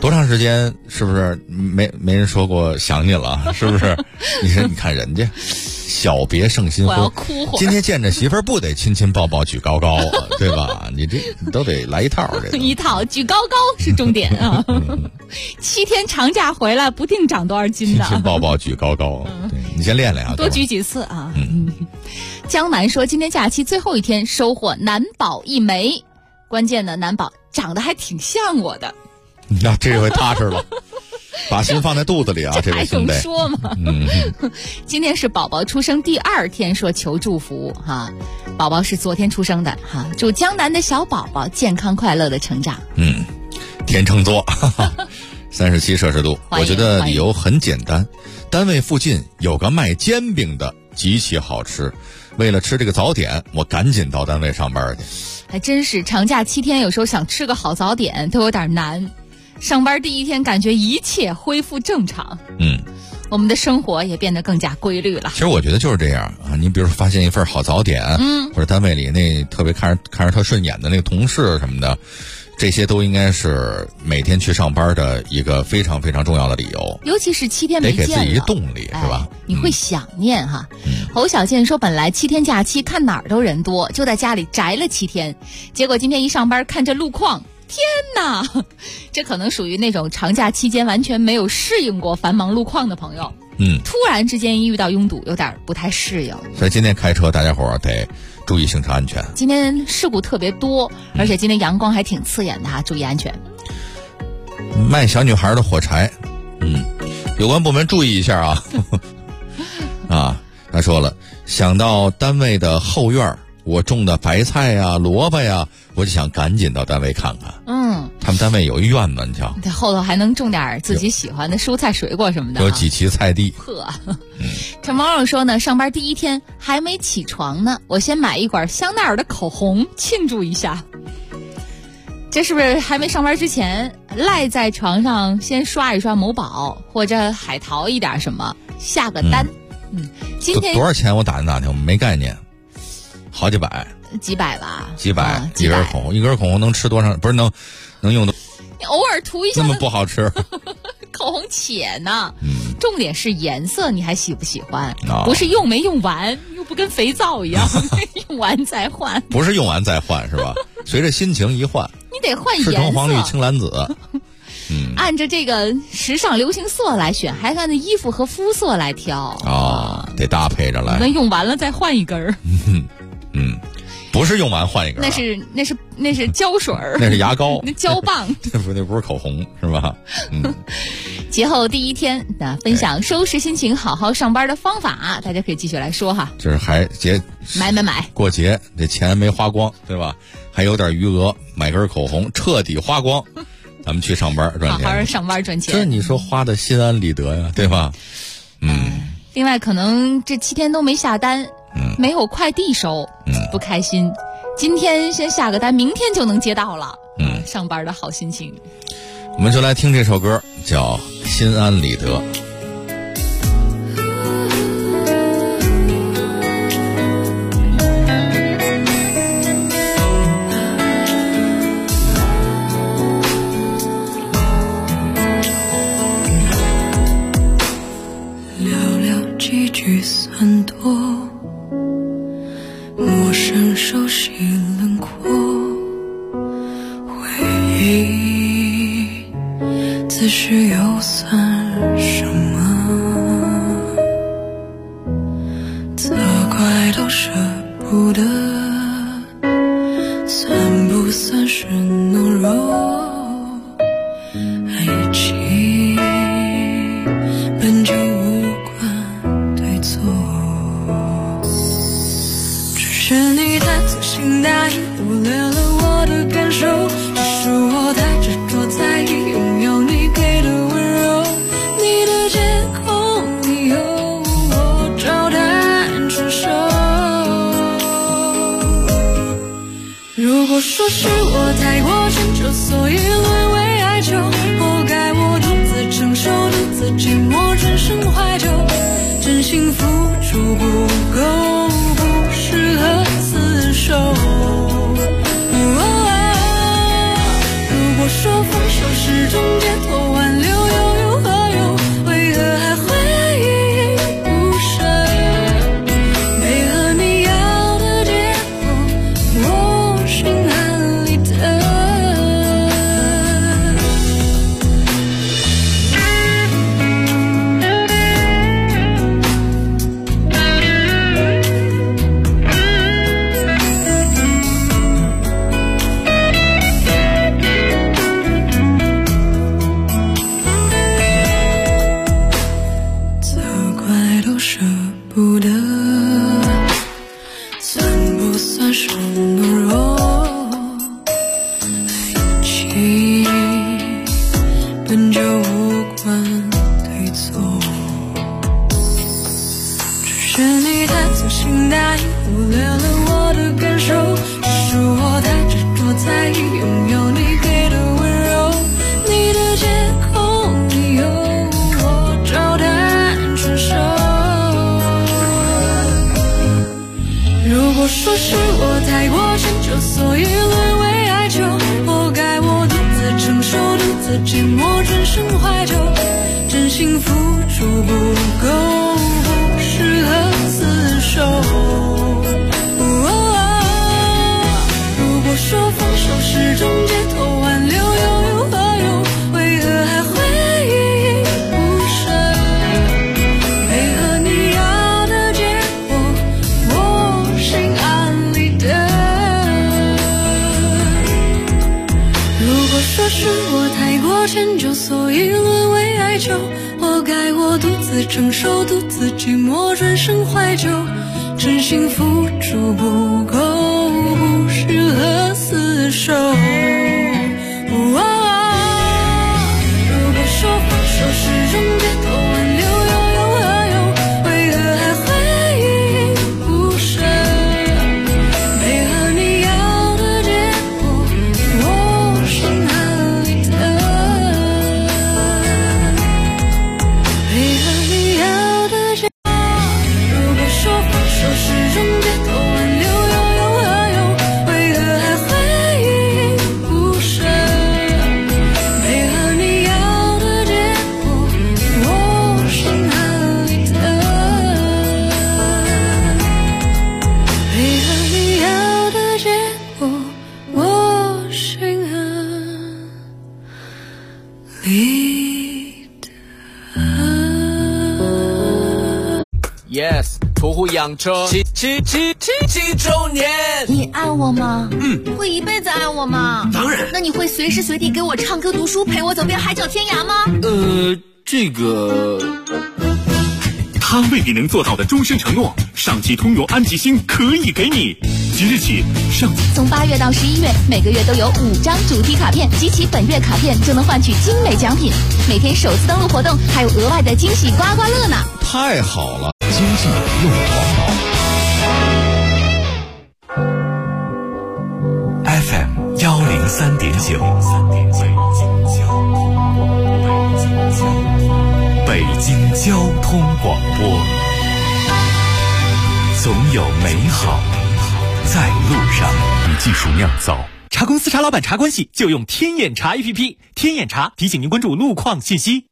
多长时间？是不是没人说过想你了？是不是？你看人家小别胜新婚， 我要哭会儿。 今天见着媳妇儿不得亲亲抱抱举高高啊，对吧？你都得来一套，这一套举高高是重点啊。7天长假回来不定长多少斤呢？ 亲亲抱抱举高高，对，你先练练啊， 多举几次啊。江南说今天假期最后一天收获男宝1枚，关键的男宝长得还挺像我的。 那这回踏实了。把心放在肚子里啊，这位兄弟。 还用说吗？今天是宝宝出生第2天，说求祝福哈。宝宝是昨天出生的哈，祝江南的小宝宝健康快乐的成长。 天秤座，37摄氏度。我觉得理由很简单，单位附近有个卖煎饼的，极其好吃。为了吃这个早点，我赶紧到单位上班去。 还真是，长假7天，有时候想吃个好早点都有点难。上班第1天，感觉一切恢复正常。我们的生活也变得更加规律了。 其实我觉得就是这样啊，你比如说发现一份好早点，或者单位里那特别看着特顺眼的那个同事什么的，这些都应该是每天去上班的一个非常非常重要的理由。 尤其是7天没见了， 得给自己一动力，是吧？ 你会想念哈。侯小健说，本来7天假期看哪儿都人多，就在家里宅了7天，结果今天一上班看这路况，天哪，这可能属于那种长假期间完全没有适应过繁忙路况的朋友。突然之间一遇到拥堵，有点不太适应。 所以今天开车大家伙儿得注意行车安全。 今天事故特别多，而且今天阳光还挺刺眼的哈，注意安全。 卖小女孩的火柴，有关部门注意一下啊。他说了，想到单位的后院我种的白菜呀、萝卜呀，我就想赶紧到单位看看。他们单位有一院子，你瞧， 在后头还能种点自己喜欢的蔬菜水果什么的， 有几畦菜地。 陈毛毛说呢，上班第1天还没起床呢，我先买一管香奈儿的口红庆祝一下。这是不是还没上班之前赖在床上先刷一刷某宝或者海淘一点什么，下个单？今天多少钱？我打听打听，没概念。好几百， 几百吧， 几百一根口红，一根口红能吃多长？不是能用多？ 你偶尔涂一下， 那么不好吃。 口红浅呢，重点是颜色，你还喜不喜欢？不是用没用完，又不跟肥皂一样，用完再换。 不是用完再换是吧？随着心情一换， 你得换颜色。 赤橙黄绿青蓝紫。 按着这个时尚流行色来选，还按照衣服和肤色来挑得搭配着来。 那用完了再换一根儿。 不是用完换一根， 那是胶水儿， 那是牙膏， 那胶棒， 那不是口红是吧？ 节后第1天，分享收拾心情、好好上班的方法，大家可以继续来说哈。 就是还买过节这钱没花光，对吧？还有点余额，买根口红彻底花光，咱们去上班赚钱， 好好上班赚钱。 这你说花的心安理得呀，对吧？ 另外可能这7天都没下单。没有快递收，不开心。今天先下个单，明天就能接到了。上班的好心情。 我们就来听这首歌，叫《心安理得》。 寥寥几句算多，陌生熟悉轮廓，回忆此时又算什么？责怪都舍不得，算不算是懦弱？爱情本就无关对错，是你太粗心大意，忽略了我的感受。只是我太执着在意拥有你给的温柔，你的借口理由我照单承受。如果说是我太过迁就，所以沦为哀求，活该我独自承受，独自寂寞，转身怀旧。真心付出不够，不适合厮守。如果说分手是种解脱， 不得，算不算什么弱？一起本就无关对错，只是你太粗心大意，忽略了我的感受，是我太执着在意拥有你给的温柔，你的借口理由我照单全收。如果说是我太过迁就，所以沦为哀求，活该我独自承受，独自寂寞，转身怀旧，真心付出不够，不适合厮守。如果说分手是种解脱，挽留又有何用？为何还会依依不舍？配合你要的结果，我心安理得。如果说是我太过迁就，所以沦为哀求，活该我独自承受，独自寂寞，转身怀旧，真心付出不够，不适合厮守。如果说分手是种解脱，挽留又有何用？为何还会依依不舍？配合你要的结果，我心安理得。配合你要的结果，如果说分手是种解脱，挽留又有何用？为何还会依依不舍？配合你要的结果，我心安理得。配合你要的结果，我心安理得。 Yes， 途虎养车7周年， 你爱我吗？会一辈子爱我吗？ 当然。 那你会随时随地给我唱歌读书，陪我走遍海角天涯吗？ 这个。 他未必能做到的终身承诺，上汽通用安吉星可以给你。即日起， 从8月到11月，每个月都有5张主题卡片，集齐本月卡片就能换取精美奖品。每天首次登录活动，还有额外的惊喜刮刮乐呢！ 太好了，经济又环保。 FM 103.9，北京交通广播，总有美好在路上。以技术酿造， 茶公司茶老板茶关系就用天眼茶 APP。天眼茶提醒您关注路况信息。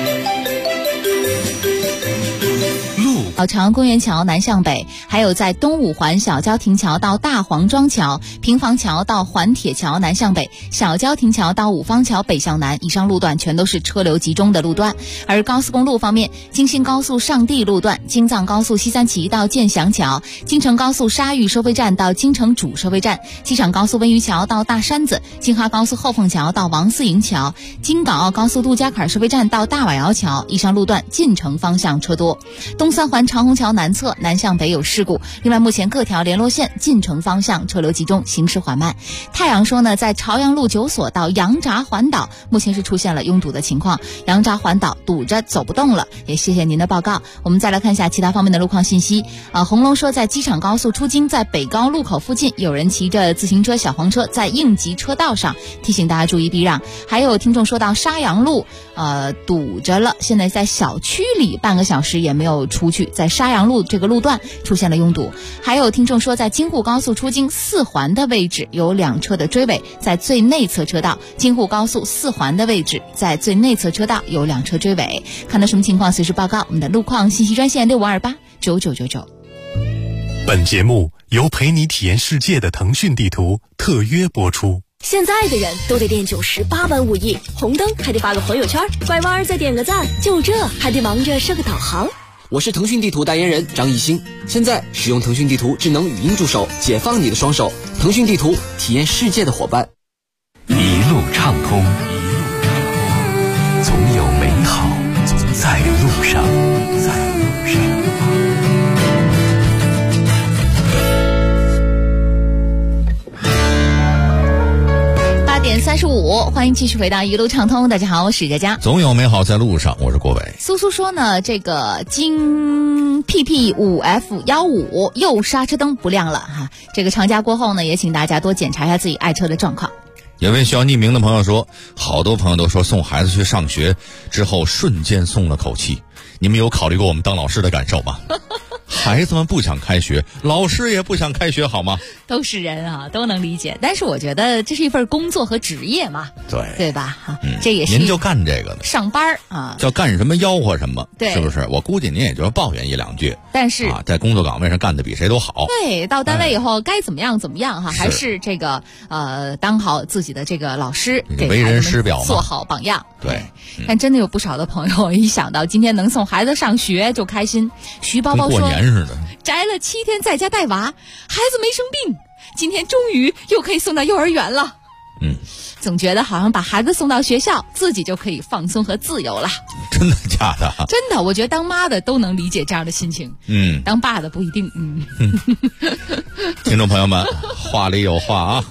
老长公园桥南向北，还有在东五环小交亭桥到大黄庄桥、平房桥到环铁桥南向北，小交亭桥到五方桥北向南，以上路段全都是车流集中的路段。而高速公路方面，京新高速上地路段、京藏高速西三旗到建祥桥、京承高速沙峪收费站到京承主收费站、机场高速温榆桥到大山子、京哈高速后凤桥到王四营桥、京港澳高速杜家坎收费站到大瓦窑桥，以上路段进城方向车多。东三环长虹桥南侧南向北有事故，另外目前各条联络线进城方向车流集中，行驶缓慢。太阳说呢，在朝阳路9所到羊闸环岛目前是出现了拥堵的情况，羊闸环岛堵着走不动了，也谢谢您的报告。我们再来看一下其他方面的路况信息。红龙说，在机场高速出京，在北高路口附近有人骑着自行车小黄车在应急车道上，提醒大家注意避让。还有听众说到沙阳路堵着了，现在在小区里半个小时也没有出去，在沙阳路这个路段出现了拥堵。还有听众说，在京沪高速出京4环的位置有2车的追尾，在最内侧车道，京沪高速4环的位置在最内侧车道有2车追尾。看到什么情况随时报告，我们的路况信息专线65289999。 本节目由陪你体验世界的腾讯地图特约播出。 现在的人都得练98般武艺，红灯还得发个朋友圈，拐弯再点个赞，就这还得忙着设个导航。 我是腾讯地图代言人张艺兴，现在使用腾讯地图智能语音助手，解放你的双手。腾讯地图，体验世界的伙伴。 一路畅通，总有美好在路上。 欢迎继续回到一路畅通。大家好，我是佳佳。 总有美好在路上，我是郭伟。 苏苏说呢，这个京 PP5F15又刹车灯不亮了哈。这个长假过后呢，也请大家多检查一下自己爱车的状况。 有位需要匿名的朋友说，好多朋友都说送孩子去上学之后瞬间松了口气，你们有考虑过我们当老师的感受吗？孩子们不想开学，老师也不想开学，好吗？ 都是人啊，都能理解。但是我觉得这是一份工作和职业嘛，对吧？这也是您就干这个的， 上班啊， 叫干什么吆喝什么， 对， 是不是？我估计您也就抱怨一两句， 但是在工作岗位上干得比谁都好。 对，到单位以后该怎么样怎么样哈，还是这个当好自己的这个老师，给为人师表嘛， 做好榜样。 对， 但真的有不少的朋友一想到今天能送孩子上学就开心。徐宝宝说， 过年似的， 宅了7天在家带娃，孩子没生病，今天终于又可以送到幼儿园了。总觉得好像把孩子送到学校，自己就可以放松和自由了。 真的假的？ 真的，我觉得当妈的都能理解这样的心情。当爸的不一定。 听众朋友们，话里有话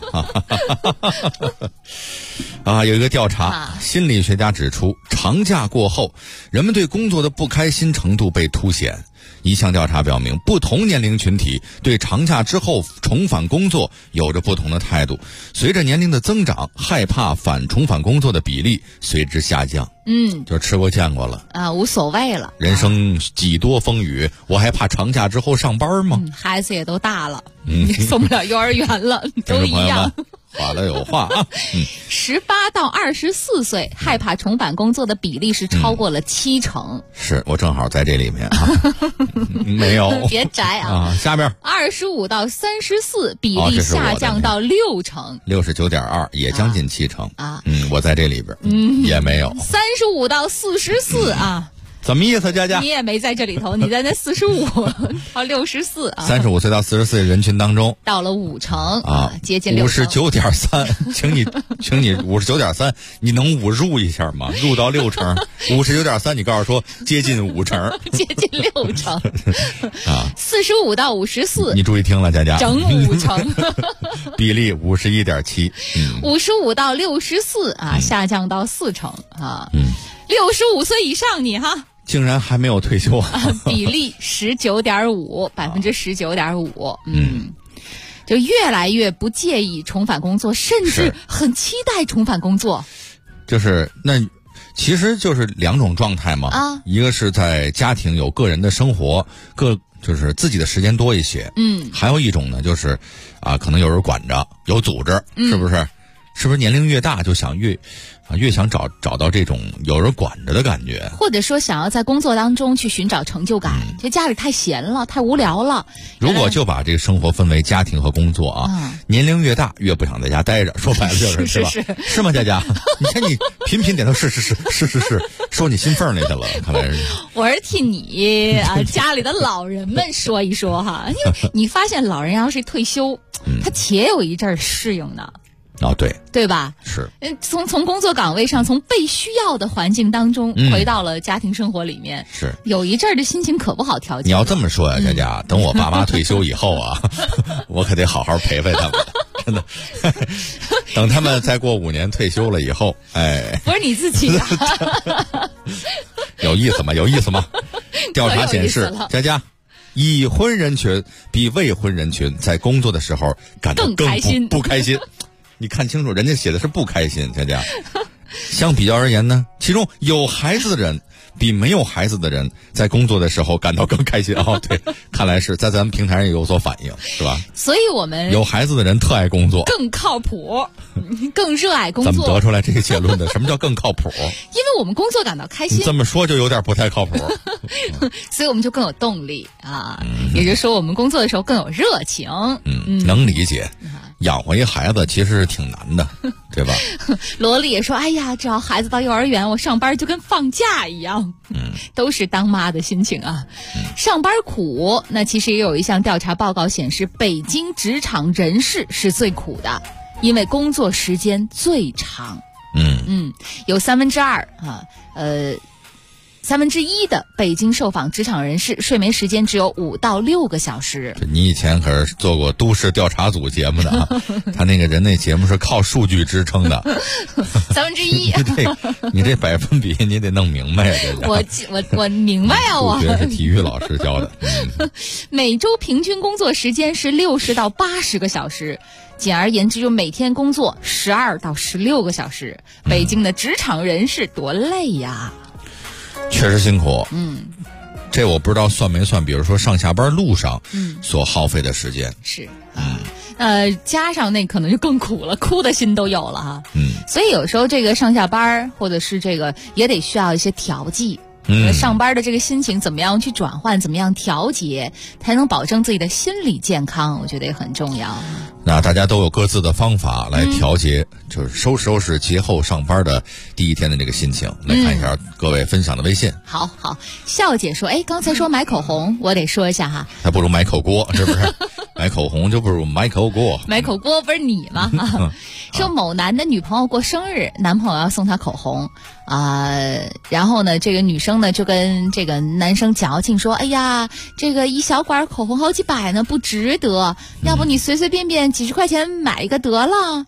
啊！有一个调查，心理学家指出，长假过后，人们对工作的不开心程度被凸显。一项调查表明，不同年龄群体对长假之后重返工作有着不同的态度。随着年龄的增长，害怕重返工作的比例随之下降。就吃过见过了啊，无所谓了。 人生几多风雨，我还怕长假之后上班吗？ 孩子也都大了，送不了幼儿园了，都一样。 话了有话啊 ！18到24岁害怕重返工作的比例是超过了70%。 是我正好在这里面啊，没有别宅啊！ 下面 25到34比例下降到60%， 69.2%也将近70%啊。我在这里边，也没有。 35到44啊。 怎么意思，佳佳？ 你也没在这里头，你在那45到64啊。 35岁到44岁人群当中， 到了50%啊，接近60%。 59.3%，请你59.3%，你能入一下吗？入到60%，59.3%，你告诉说接近50%， 接近60%啊。45到54， 你注意听了，佳佳， 整50%， 比例51.7%。 55到64啊，下降到40%啊。65岁以上你哈。 竟然还没有退休比例19.5%，19.5%。就越来越不介意重返工作，甚至很期待重返工作。 那其实就是两种状态嘛一个是在家庭有个人的生活，就是自己的时间多一些。还有一种呢，就是可能有人管着，有组织，是不是？是不是年龄越大就想越想找到这种有人管着的感觉， 或者说想要在工作当中去寻找成就感？这家里太闲了，太无聊了。 如果就把这个生活分为家庭和工作年龄越大越不想在家待着，说白了就是吧？是吗，佳佳？你看你频频点头，是，说你心缝里去了，看来是。 我是替你家里的老人们说一说哈，因为你发现老人要是退休，他且有一阵适应呢。 对吧？ 是从工作岗位上，从被需要的环境当中回到了家庭生活里面， 是有一阵的心情可不好调节。 你要这么说呀，佳佳，等我爸妈退休以后我可得好好陪陪他们，真的。等他们再过5年退休了以后， 不是你自己有意思吗？调查显示，佳佳。已婚人群比未婚人群在工作的时候感到更不开心。你看清楚，人家写的是不开心，佳佳。相比较而言呢，其中有孩子的人比没有孩子的人在工作的时候感到更开心。对，看来是在咱们平台上也有所反应，是吧？ 所以我们有孩子的人特爱工作， 更靠谱，更热爱工作。 怎么得出来这个结论的？什么叫更靠谱？ 因为我们工作感到开心。 你这么说就有点不太靠谱。 所以我们就更有动力也就是说我们工作的时候更有热情。 能理解。养活一孩子其实是挺难的，对吧？ 萝莉也说，哎呀，只要孩子到幼儿园，我上班就跟放假一样。都是当妈的心情啊。上班苦，那其实也有一项调查报告显示，北京职场人士是最苦的，因为工作时间最长。有2/3 1/3的北京受访职场人士睡眠时间只有5到6个小时。 你以前可是做过都市调查组节目的啊，他那个人那节目是靠数据支撑的。 1/3， 你这百分比你得弄明白呀！ 我明白啊，我数学是体育老师教的。 每周平均工作时间是60到80个小时。简而言之，就每天工作12到16个小时。北京的职场人士多累呀！ 确实辛苦。这我不知道算没算，比如说上下班路上，所耗费的时间是加上那可能就更苦了，哭的心都有了哈。所以有时候这个上下班或者是这个也得需要一些调剂。上班的这个心情怎么样去转换，怎么样调节，才能保证自己的心理健康，我觉得也很重要。 那大家都有各自的方法来调节，就是收拾节后上班的第一天的这个心情。来看一下各位分享的微信。 好，笑姐说，刚才说买口红，我得说一下哈， 还不如买口锅，是不是？买口红就不如买口锅。 买口锅不是你吗？说某男的女朋友过生日，男朋友要送她口红然后呢，这个女生呢就跟这个男生矫情说，哎呀，这个一小管口红好几百呢，不值得，要不你随随便便几十块钱买一个得了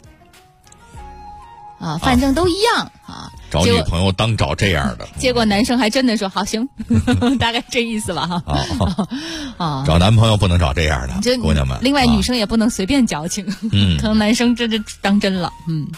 反正都一样找女朋友当找这样的， 结果男生还真的说好行，大概这意思吧找男朋友不能找这样的姑娘们。 另外女生也不能随便矫情，可能男生这当真了。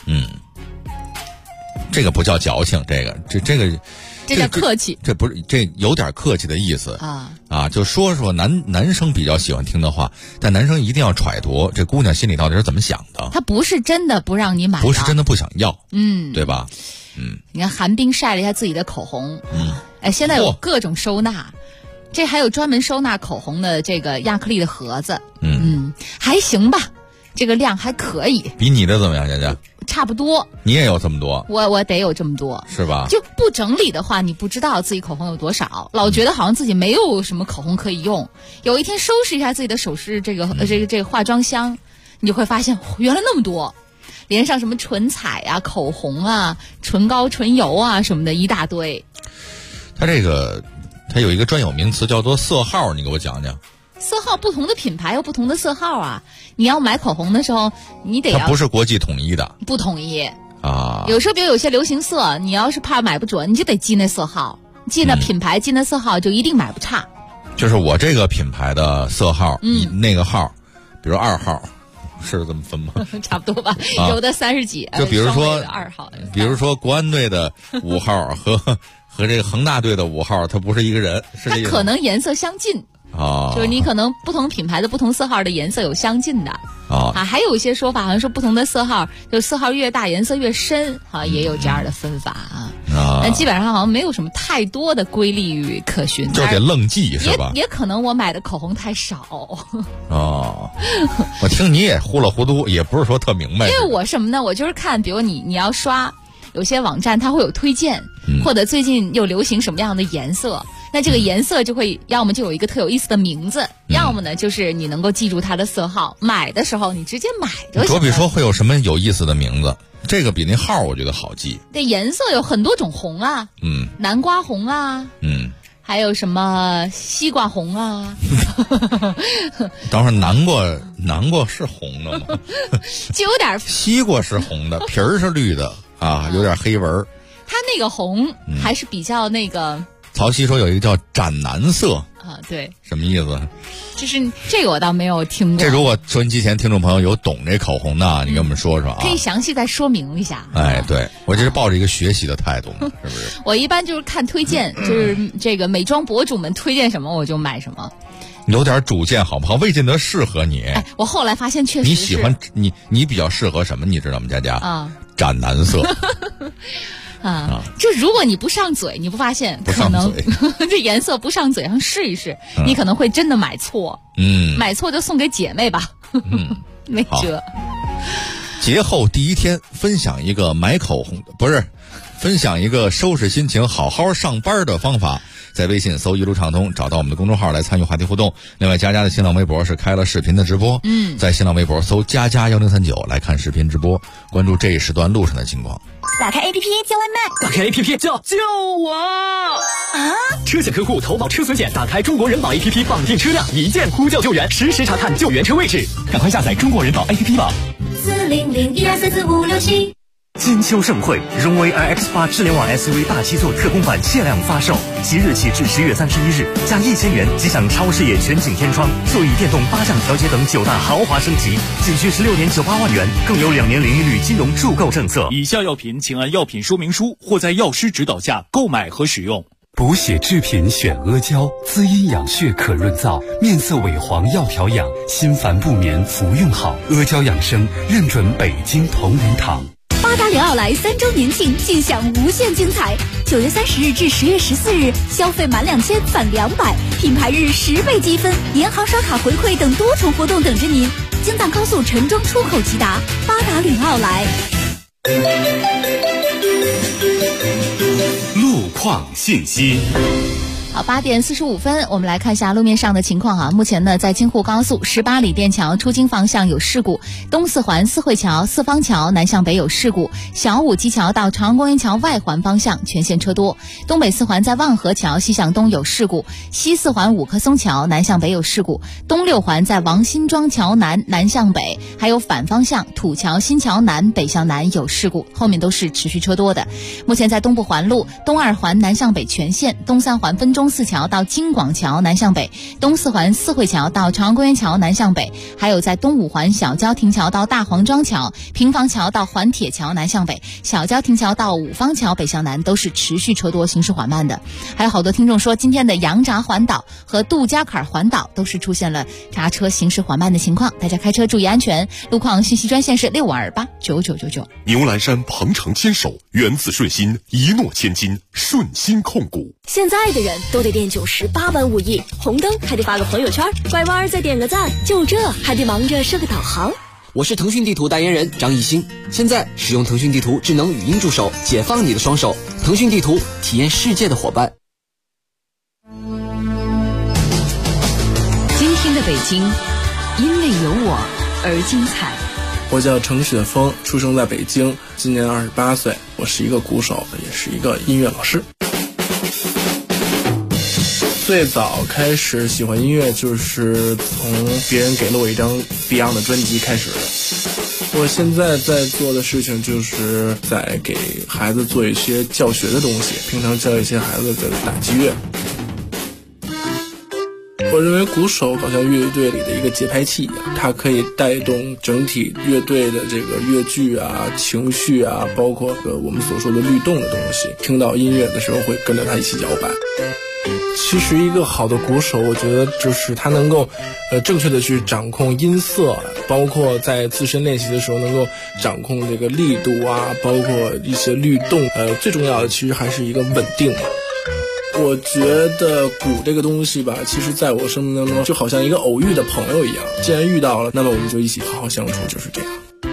这个不叫矫情，这叫客气， 这不是，这有点客气的意思就说男生比较喜欢听的话，但男生一定要揣度这姑娘心里到底是怎么想的。 他不是真的不让你买， 不是真的不想要，对吧？ 你看韩冰晒了一下自己的口红，现在有各种收纳，这还有专门收纳口红的这个亚克力的盒子，还行吧，这个量还可以。 比你的怎么样，佳佳？ 差不多。 你也有这么多？ 我得有这么多， 是吧？ 就不整理的话，你不知道自己口红有多少，老觉得好像自己没有什么口红可以用。有一天收拾一下自己的首饰这个化妆箱，你就会发现原来那么多，连上什么唇彩啊、口红啊、唇膏、唇油啊什么的一大堆。 它有一个专有名词叫做色号，你给我讲讲。 色号不同的品牌有不同的色号啊，你要买口红的时候，你得它不是国际统一的， 不统一有时候比如有些流行色，你要是怕买不准，你就得记那色号，记那品牌，记那色号，就一定买不差。 就是我这个品牌的色号，那个号，比如2号，是这么分吗？ 差不多吧，有的30几， 就比如说 2号， 比如说国安队的5号和这个恒大队的5号，它不是一个人，是这意思。 它可能颜色相近。就是你可能不同品牌的不同色号的颜色有相近的还有一些说法好像说不同的色号，就色号越大颜色越深也有这样的分法但基本上好像没有什么太多的规律可循， 就得愣记是吧？ 也可能我买的口红太少我听你也糊里糊涂，也不是说特明白。 因为我什么呢？我就是看，比如你要刷有些网站，它会有推荐，或者最近又流行什么样的颜色。那这个颜色就会要么就有一个特有意思的名字，要么呢就是你能够记住它的色号，买的时候你直接买就行了。 卓比说会有什么有意思的名字？这个比那号我觉得好记。 这颜色有很多种红啊，南瓜红啊，还有什么西瓜红啊。 等会儿南瓜是红的吗？ 就有点西瓜是红的，皮儿是绿的有点黑纹。 它那个红还是比较那个。 曹曦说有一个叫斩男色对， 什么意思？ 就是这个我倒没有听过。 这如果收音机前听众朋友有懂这口红的，你给我们说说可以详细再说明一下。 对，我这是抱着一个学习的态度嘛，是不是？ 我一般就是看推荐，就是这个美妆博主们推荐什么我就买什么。 有点主见好不好？未见得适合你。 我后来发现确实你喜欢你比较适合什么？你知道吗，佳佳？斩男色。 就如果你不上嘴，你不发现可能这颜色不上嘴上试一试，你可能会真的买错。买错就送给姐妹吧。没辙。 节后第一天分享一个买口红，不是分享一个收拾心情好好上班的方法，在微信搜一路畅通，找到我们的公众号来参与话题互动。另外佳佳的新浪微博是开了视频的直播，在新浪微博搜佳佳1039来看视频直播，关注这一时段路上的情况。 打开 APP 叫外卖， 打开 APP 救我啊！车险客户投保车损险，打开中国人保 APP 绑定车辆，一键呼叫救援，实时查看救援车位置。赶快下载中国人保 APP 吧。 40012445567。 金秋盛会，荣威 iX8 智联网 SUV 大七座特供版限量发售，即日起至10月31日，加1000元即享超视野全景天窗、座椅电动8项调节等9大豪华升级，仅需16.98万元，更有2年零利率金融助购政策。 以下药品请按药品说明书或在药师指导下购买和使用。 补血制品选阿胶，滋阴养血可润燥，面色萎黄要调养，心烦不眠服用好。阿胶养生认准北京同仁堂。 八达岭奥莱3周年庆，尽享无限精彩。9月30日至10月14日，消费满2000返200，品牌日10倍积分，银行刷卡回馈等多重活动等着您。京藏高速陈庄出口直达，八达岭奥莱。 路况信息。 好，8点45分，我们来看一下路面上的情况哈。目前呢，在京沪高速18里店桥出京方向有事故，东四环四惠桥、四方桥南向北有事故，小武基桥到朝阳公园桥外环方向全线车多。东北四环在望河桥西向东有事故，西四环五棵松桥南向北有事故，东六环在王辛庄桥南南向北，还有反方向土桥新桥南北向南有事故，后面都是持续车多的。目前在东部环路东二环南向北全线，东三环分中四桥到京广桥南向北，东四环四惠桥到朝阳公园桥南向北，还有在东五环小郊亭桥到大黄庄桥、平房桥到环铁桥南向北，小郊亭桥到五方桥北向南都是持续车多，行驶缓慢的。还有好多听众说，今天的羊闸环岛和杜家坎环岛都是出现了刹车行驶缓慢的情况，大家开车注意安全。路况信息专线是65289999。 牛栏山鹏程牵手，缘自顺心，一诺千金，顺心控股。 现在的人都得练90、8般武艺，红灯还得发个朋友圈，拐弯再点个赞，就这还得忙着设个导航。 我是腾讯地图代言人张艺兴，现在使用腾讯地图智能语音助手，解放你的双手。腾讯地图，体验世界的伙伴。 今天的北京，因为有我而精彩。 我叫程雪峰，出生在北京，今年28岁，我是一个鼓手，也是一个音乐老师。最早开始喜欢音乐就是从别人给了我一张 Beyond 的专辑开始的。我现在在做的事情就是在给孩子做一些教学的东西，平常教一些孩子的打击乐。我认为鼓手好像乐队里的一个节拍器一样，它可以带动整体乐队的这个乐句啊、情绪啊，包括我们所说的律动的东西，听到音乐的时候会跟着它一起摇摆。其实一个好的鼓手，我觉得就是他能够正确的去掌控音色，包括在自身练习的时候能够掌控这个力度啊，包括一些律动，最重要的其实还是一个稳定嘛。我觉得鼓这个东西吧，其实在我生命当中就好像一个偶遇的朋友一样，既然遇到了，那么我们就一起好好相处，就是这样。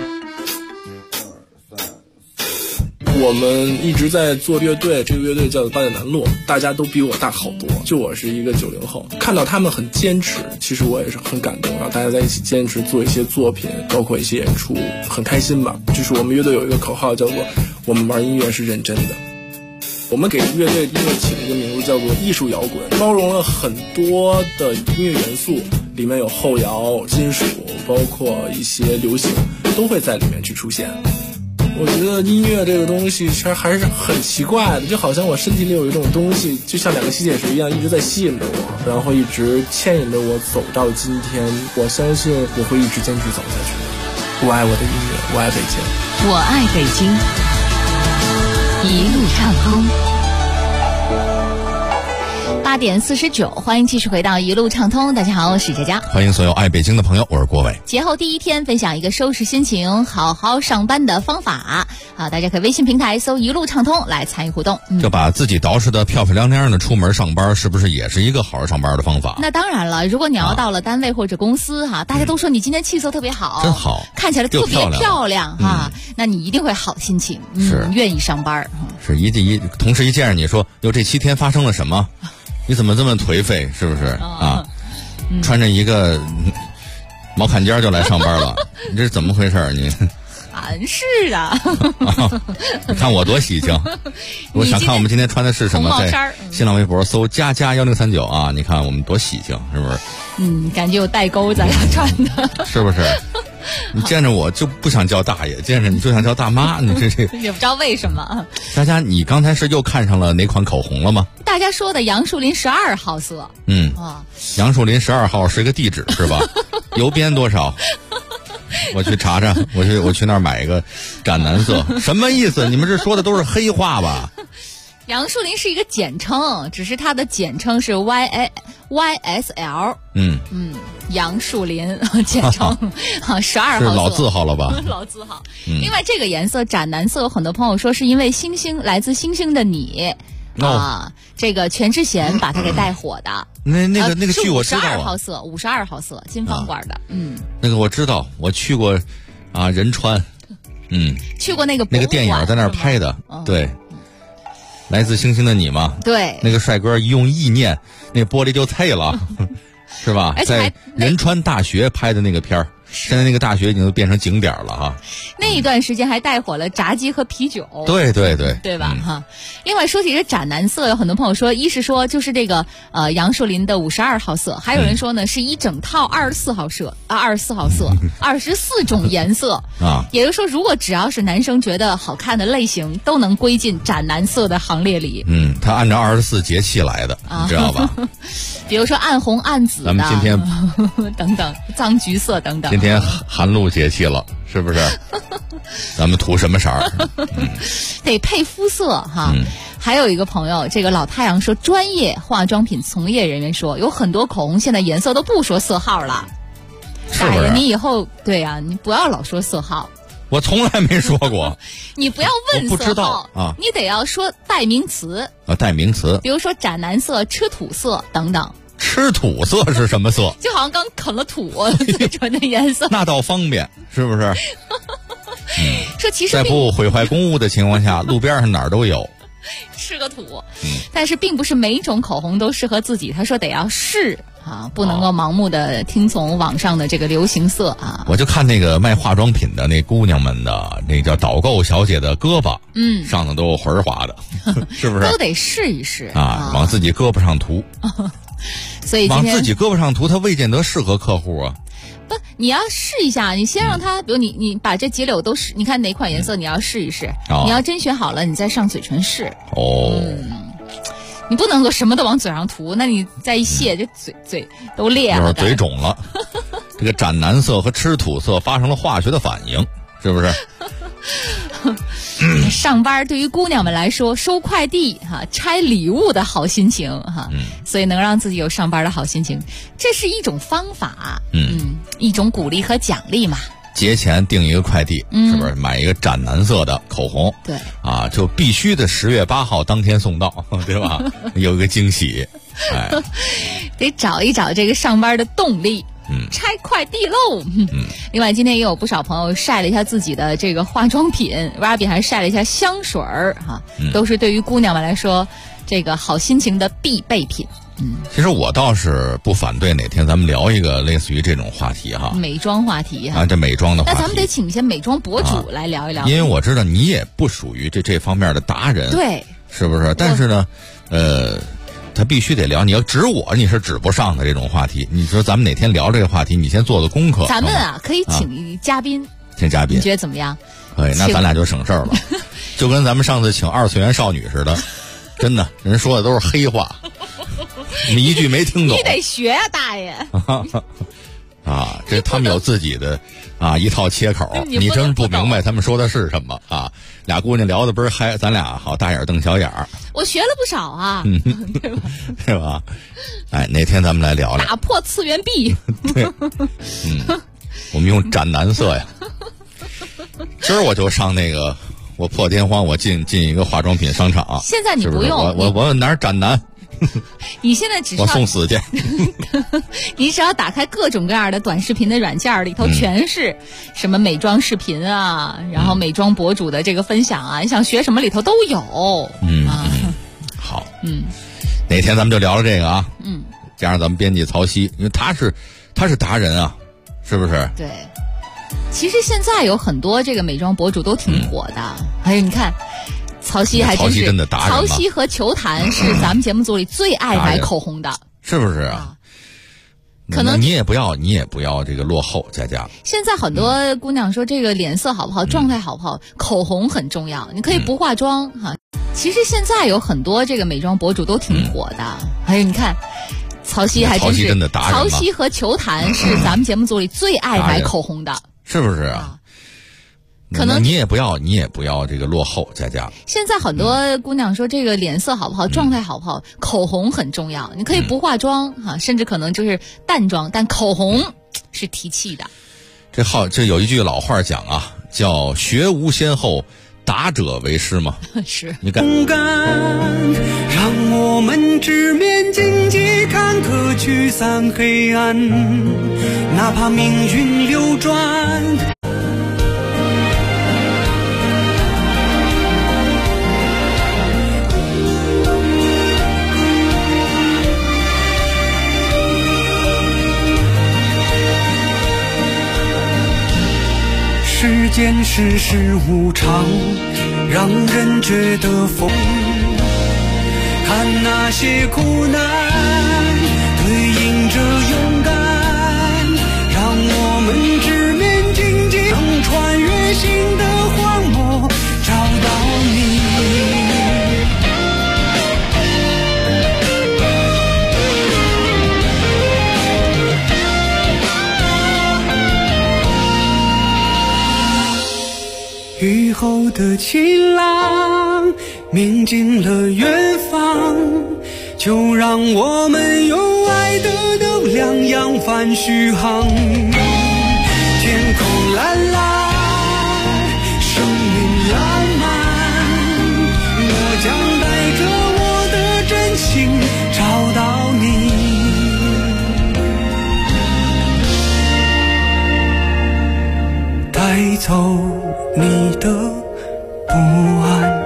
我们一直在做乐队，这个乐队叫做八点南路，大家都比我大好多，就我是一个90后，看到他们很坚持，其实我也是很感动，然后大家在一起坚持做一些作品，包括一些演出，很开心吧。就是我们乐队有一个口号叫做我们玩音乐是认真的。我们给乐队音乐起了一个名字叫做艺术摇滚，包容了很多的音乐元素，里面有后摇、金属，包括一些流行，都会在里面去出现。我觉得音乐这个东西其实还是很奇怪的，就好像我身体里有一种东西，就像2个吸铁石一样，一直在吸引着我，然后一直牵引着我走到今天。我相信我会一直坚持走下去。我爱我的音乐，我爱北京， 我爱北京，一路畅通。 8点49，欢迎继续回到一路畅通。大家好，我是佳佳。 欢迎所有爱北京的朋友，我是郭伟。 节后第一天，分享一个收拾心情、好好上班的方法。好，大家可以微信平台搜一路畅通来参与互动。 就把自己捯饬的漂漂亮亮的出门上班，是不是也是一个好好上班的方法？ 那当然了，如果你要到了单位或者公司大家都说你今天气色特别好， 真好， 看起来特别漂亮那你一定会好心情，愿意上班。 是同事一见着你说，哟，这7天发生了什么？你怎么这么颓废？是不是穿着一个毛坎肩就来上班了，你这是怎么回事？你是啊你看我多喜庆。我想看我们今天穿的是什么，在新浪微博搜佳佳1039啊，你看我们多喜庆，是不是？ 感觉有代沟咱俩穿的是不是？你见着我就不想叫大爷，见着你就想叫大妈，你这也不知道为什么。 佳佳，你刚才是又看上了哪款口红了吗？ 大家说的杨树林12号色。 杨树林12号是个地址是吧？邮编多少？我去查查，我去那儿买一个斩男色，什么意思？你们这说的都是黑话吧？ 杨树林是一个简称，只是它的简称是 YSL。杨树林简称12号色， 是老字号了吧？ 老字号。另外，这个颜色斩男色，有很多朋友说是因为星星来自星星的你。这个全智贤把它给带火的。 那个剧我知道 52号色金方罐的。 那个我知道，我去过仁川。 去过那个电影在那儿拍的。对，来自星星的你嘛。 对， 那个帅哥一用意念，那玻璃就碎了。是吧？在仁川大学拍的那个片儿，现在那个大学已经变成景点了那一段时间还带火了炸鸡和啤酒。 对吧？另外说起这斩男色，有很多朋友说，一是说就是这个杨树林的52号色，还有人说呢是一整套24号色24种颜色也就是说，如果只要是男生觉得好看的类型，都能归进斩男色的行列里。 他按照24节气来的，你知道吧？ 比如说暗红暗紫的， 咱们今天等等藏橘色等等。 今天寒露节气了，是不是？咱们涂什么色儿？ 得配肤色还有一个朋友，这个老太阳说，专业化妆品从业人员说，有很多口红现在颜色都不说色号了。大爷，你以后你不要老说色号。 我从来没说过。 你不要问色号， 不知道你得要说代名词。 代名词， 比如说斩男色、吃土色等等。 吃土色是什么色？ 就好像刚啃了土嘴唇的颜色。 那倒方便，是不是？ 说其实在不毁坏公物的情况下，路边上哪儿都有。 吃个土，但是并不是每一种口红都适合自己。他说得要试不能够盲目的听从网上的这个流行色我就看那个卖化妆品的那姑娘们的那叫导购小姐的胳膊，上头都有魂滑的，是不是？ 都得试一试往自己胳膊上涂。 所以往自己胳膊上涂，它未见得适合客户啊。 不，你要试一下，你先让他，比如你把这几绺都试，你看哪款颜色你要试一试，你要真选好了，你再上嘴唇试。你不能够什么都往嘴上涂，那你再一卸，这嘴都裂了， 嘴肿了。这个斩男色和吃土色发生了化学的反应，是不是？ 上班对于姑娘们来说，收快递拆礼物的好心情所以能让自己有上班的好心情，这是一种方法，一种鼓励和奖励嘛。 节前订一个快递，是不是买一个斩男色的口红？ 对就必须的10月8号当天送到，对吧？有一个惊喜， 得找一找这个上班的动力。拆快递喽！另外今天也有不少朋友晒了一下自己的这个化妆品，Rabi还晒了一下香水儿都是对于姑娘们来说这个好心情的必备品。 其实我倒是不反对哪天咱们聊一个类似于这种话题美妆话题这美妆的话题， 那咱们得请一些美妆博主来聊一聊， 因为我知道你也不属于这方面的达人， 对， 是不是？但是呢，他必须得聊，你要指我，你是指不上的这种话题。你说咱们哪天聊这个话题，你先做做功课。 咱们可以请嘉宾， 请嘉宾， 你觉得怎么样？ 可以，那咱俩就省事儿了。就跟咱们上次请2次元少女似的，真的，人说的都是黑话，你一句没听懂。 你得学啊，大爷。 这他们有自己的一套切口，你真不明白他们说的是什么俩姑娘聊的倍儿嗨，咱俩好大眼瞪小眼儿。 我学了不少啊，对吧？ 是吧？哎，哪天咱们来聊聊打破次元壁。 对，我们用斩男色呀。今儿我就上那个，我破天荒我进一个化妆品商场。 现在你不用， 我哪儿斩男？ 你现在只是我送死去。 你只要打开各种各样的短视频的软件，里头全是什么美妆视频啊，然后美妆博主的这个分享啊，你想学什么里头都有。 好，哪天咱们就聊聊这个啊。加上咱们编辑曹曦，因为他是达人啊，是不是？ 对。其实现在有很多这个美妆博主都挺火的，还有你看。曹曦还真是，曹曦和球坛是咱们节目组里最爱买口红的， 是不是啊？ 可能你也不要这个落后，佳佳。 现在很多姑娘说这个脸色好不好，状态好不好，口红很重要。你可以不化妆哈。其实现在有很多这个美妆博主都挺火的，还有你看。曹曦还真是，曹曦和球坛是咱们节目组里最爱买口红的， 是不是啊？ 可能你也不要这个落后，佳佳。 现在很多姑娘说这个脸色好不好，状态好不好，口红很重要。你可以不化妆哈，甚至可能就是淡妆，但口红是提气的。 这有一句老话讲啊，叫学无先后，达者为师嘛。 是。 你看。 勇敢，让我们直面荆棘坎坷，驱散黑暗，哪怕命运流转。世间世事无常，让人觉得疯。看那些苦难，对应着勇敢，让我们直面荆棘，能穿越新的荒漠，找到你。雨后的晴朗，面进了远方，就让我们用爱的能量扬帆续航。天空蓝蓝，生命浪漫，我将带着我的真心找到你，带走你的不安。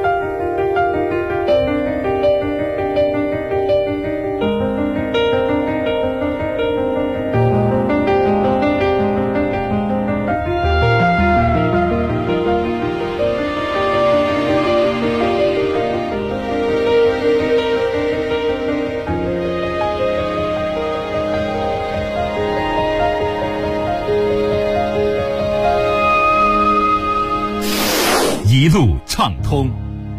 一路畅通。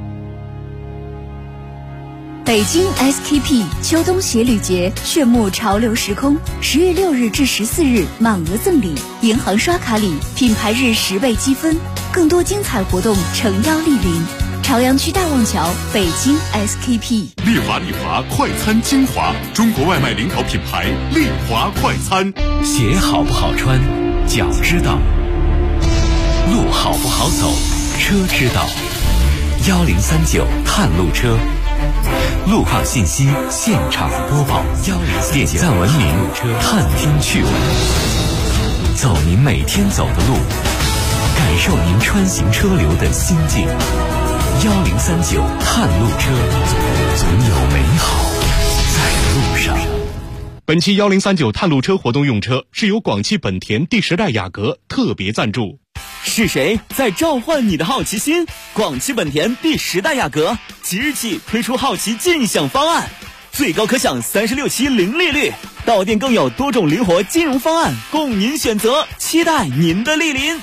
北京 SKP 秋冬鞋履节炫目潮流时空，10月6日至14日满额赠礼，银行刷卡礼品牌日10倍积分，更多精彩活动诚邀莅临。朝阳区大望桥，北京 SKP。 丽华快餐精华，中国外卖领导品牌丽华快餐。 鞋好不好穿，脚知道；路好不好走，车知道。1039探路车，路况信息现场播报。点赞文明，探听趣闻，走您每天走的路，感受您穿行车流的心境。1039探路车，总有美好在路上。 本期1039探路车活动用车是由广汽本田第10代雅阁特别赞助。 是谁在召唤你的好奇心？广汽本田第10代雅阁即日起推出好奇尽享方案，最高可享36期零利率，到店更有多种灵活金融方案供您选择，期待您的莅临。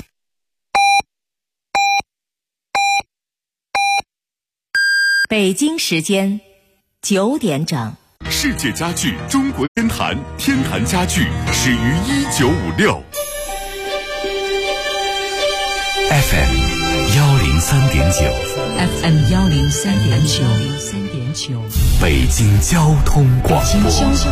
北京时间9点整。 世界家具中国天坛，天坛家具始于1956。 FM 103.9，FM103.9，北京交通广播，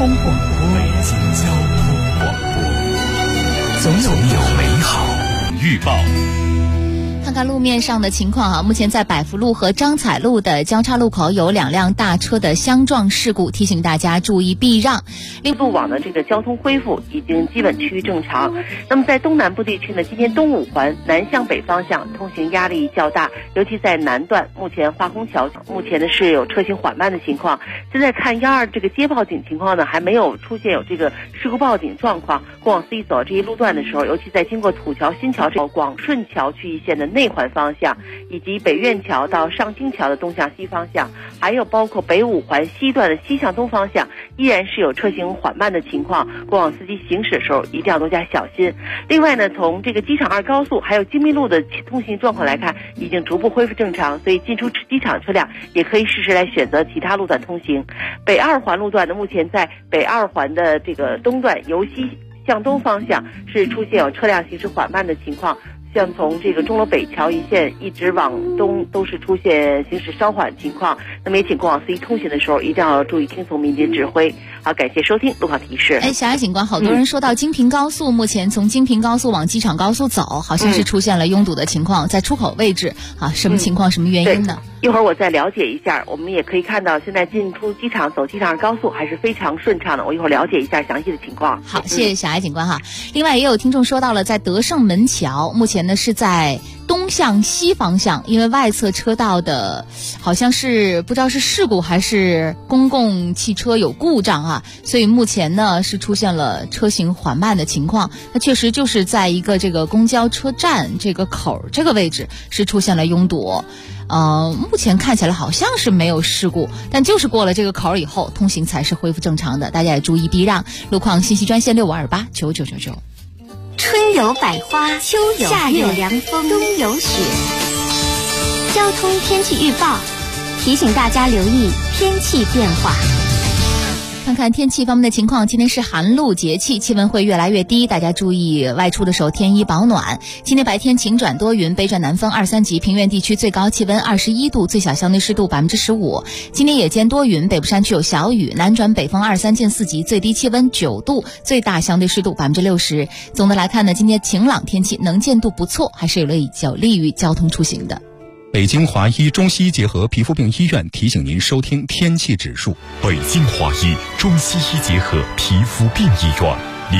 总有美好预报。 看看路面上的情况目前在百福路和张彩路的交叉路口有2辆大车的相撞事故，提醒大家注意避让。 路网的这个交通恢复已经基本趋于正常。那么在东南部地区呢，今天东五环南向北方向通行压力较大，尤其在南段，目前化工桥目前呢是有车行缓慢的情况。现在看112这个接报警情况呢，还没有出现有这个事故报警状况。过往司机走这一路段的时候，尤其在经过土桥、新桥这广顺桥区域线的内环方向，以及北苑桥到上京桥的东向西方向，还有包括北五环西段的西向东方向，依然是有车行缓慢的情况。过往司机行驶的时候一定要多加小心。另外呢，从这个机场2高速还有京密路的通行状况来看，已经逐步恢复正常，所以进出机场车辆也可以适时来选择其他路段通行。北2环路段呢，目前在北2环的这个东段由西向东方向是出现有车辆行驶缓慢的情况，像从这个钟楼北桥一线一直往东都是出现行驶稍缓情况。那么也请过往司机通行的时候一定要注意听从民警指挥。好，感谢收听路况提示。 小雅警官，好多人说到京平高速，目前从京平高速往机场高速走，好像是出现了拥堵的情况，在出口位置什么情况、什么原因呢？ 一会儿我再了解一下。我们也可以看到现在进出机场走机场2高速还是非常顺畅的，我一会儿了解一下详细的情况。 好，谢谢小雅警官哈。另外也有听众说到了，在德胜门桥目前呢是在东向西方向，因为外侧车道的好像是不知道是事故还是公共汽车有故障所以目前呢是出现了车行缓慢的情况。那确实就是在一个这个公交车站这个口这个位置是出现了拥堵。目前看起来好像是没有事故，但就是过了这个口以后，通行才是恢复正常的，大家也注意避让。路况信息专线65289999。 春有百花，秋有夏有凉风，冬有雪。交通天气预报提醒大家留意天气变化。 看看天气方面的情况，今天是寒露节气，气温会越来越低，大家注意外出的时候添衣保暖。今天白天晴转多云，北转南风2、3级，平原地区最高气温21度，最小相对湿度15%。今天夜间多云，北部山区有小雨，南转北风2、3近4级，最低气温9度，最大相对湿度60%。总的来看呢，今天晴朗天气，能见度不错，还是有利于交通出行的。 北京华医中西医结合皮肤病医院提醒您收听天气指数。 北京华医中西医结合皮肤病医院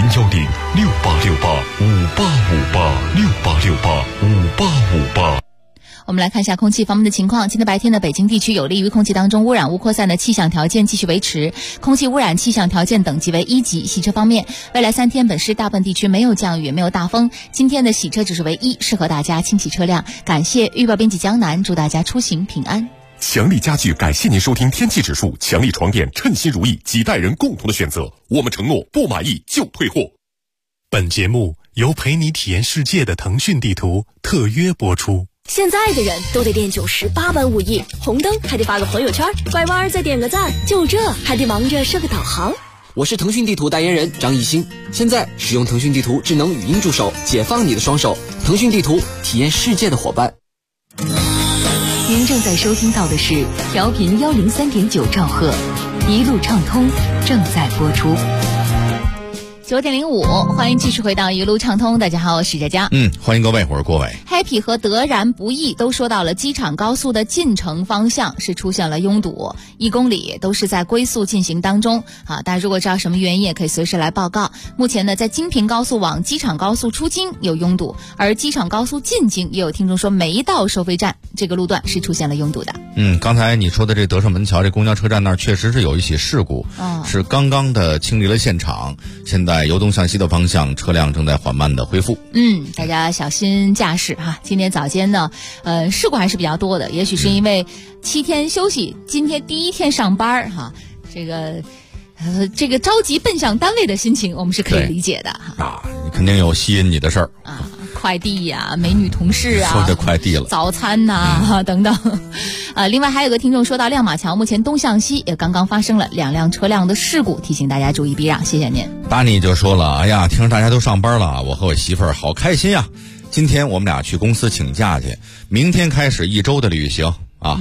，0106868585858，6885858。 我们来看一下空气方面的情况。今天白天的北京地区有利于空气当中污染物扩散的气象条件继续维持，空气污染气象条件等级为1级。洗车方面，未来3天本市大部分地区没有降雨，也没有大风。今天的洗车指数为1，适合大家清洗车辆。感谢预报编辑江南，祝大家出行平安。 强力家具感谢您收听天气指数，强力床垫称心如意，几代人共同的选择。我们承诺不满意就退货。 本节目由陪你体验世界的腾讯地图特约播出。 现在的人都得练98般武艺，红灯还得发个朋友圈，拐弯再点个赞，就这还得忙着设个导航。 我是腾讯地图代言人张艺兴，现在使用腾讯地图智能语音助手，解放你的双手。腾讯地图，体验世界的伙伴。 您正在收听到的是调频103.9兆赫，一路畅通正在播出。 9点05，欢迎继续回到一路畅通。大家好，我是佳佳。 欢迎各位，我是郭伟。 Happy 和德然不易都说到了机场高速的进城方向是出现了拥堵，1公里都是在龟速进行当中大家如果知道什么原因，也可以随时来报告。目前呢，在京平高速往机场高速出京有拥堵，而机场高速进京也有听众说没到收费站这个路段是出现了拥堵的。 刚才你说的这德胜门桥这公交车站那儿确实是有一起事故，是刚刚的清理了现场，现在由东向西的方向车辆正在缓慢的恢复。 大家小心驾驶今天早间呢事故还是比较多的，也许是因为7天休息，今天第1天上班这个着急奔向单位的心情我们是可以理解的你肯定有吸引你的事儿快递呀、美女同事说的快递了， 早餐等等另外还有个听众说到亮马桥目前东向西也刚刚发生了2辆车辆的事故，提醒大家注意避让，谢谢您。 巴尼就说了，哎呀，听着大家都上班了，我和我媳妇儿好开心呀， 今天我们俩去公司请假去，明天开始1周的旅行啊。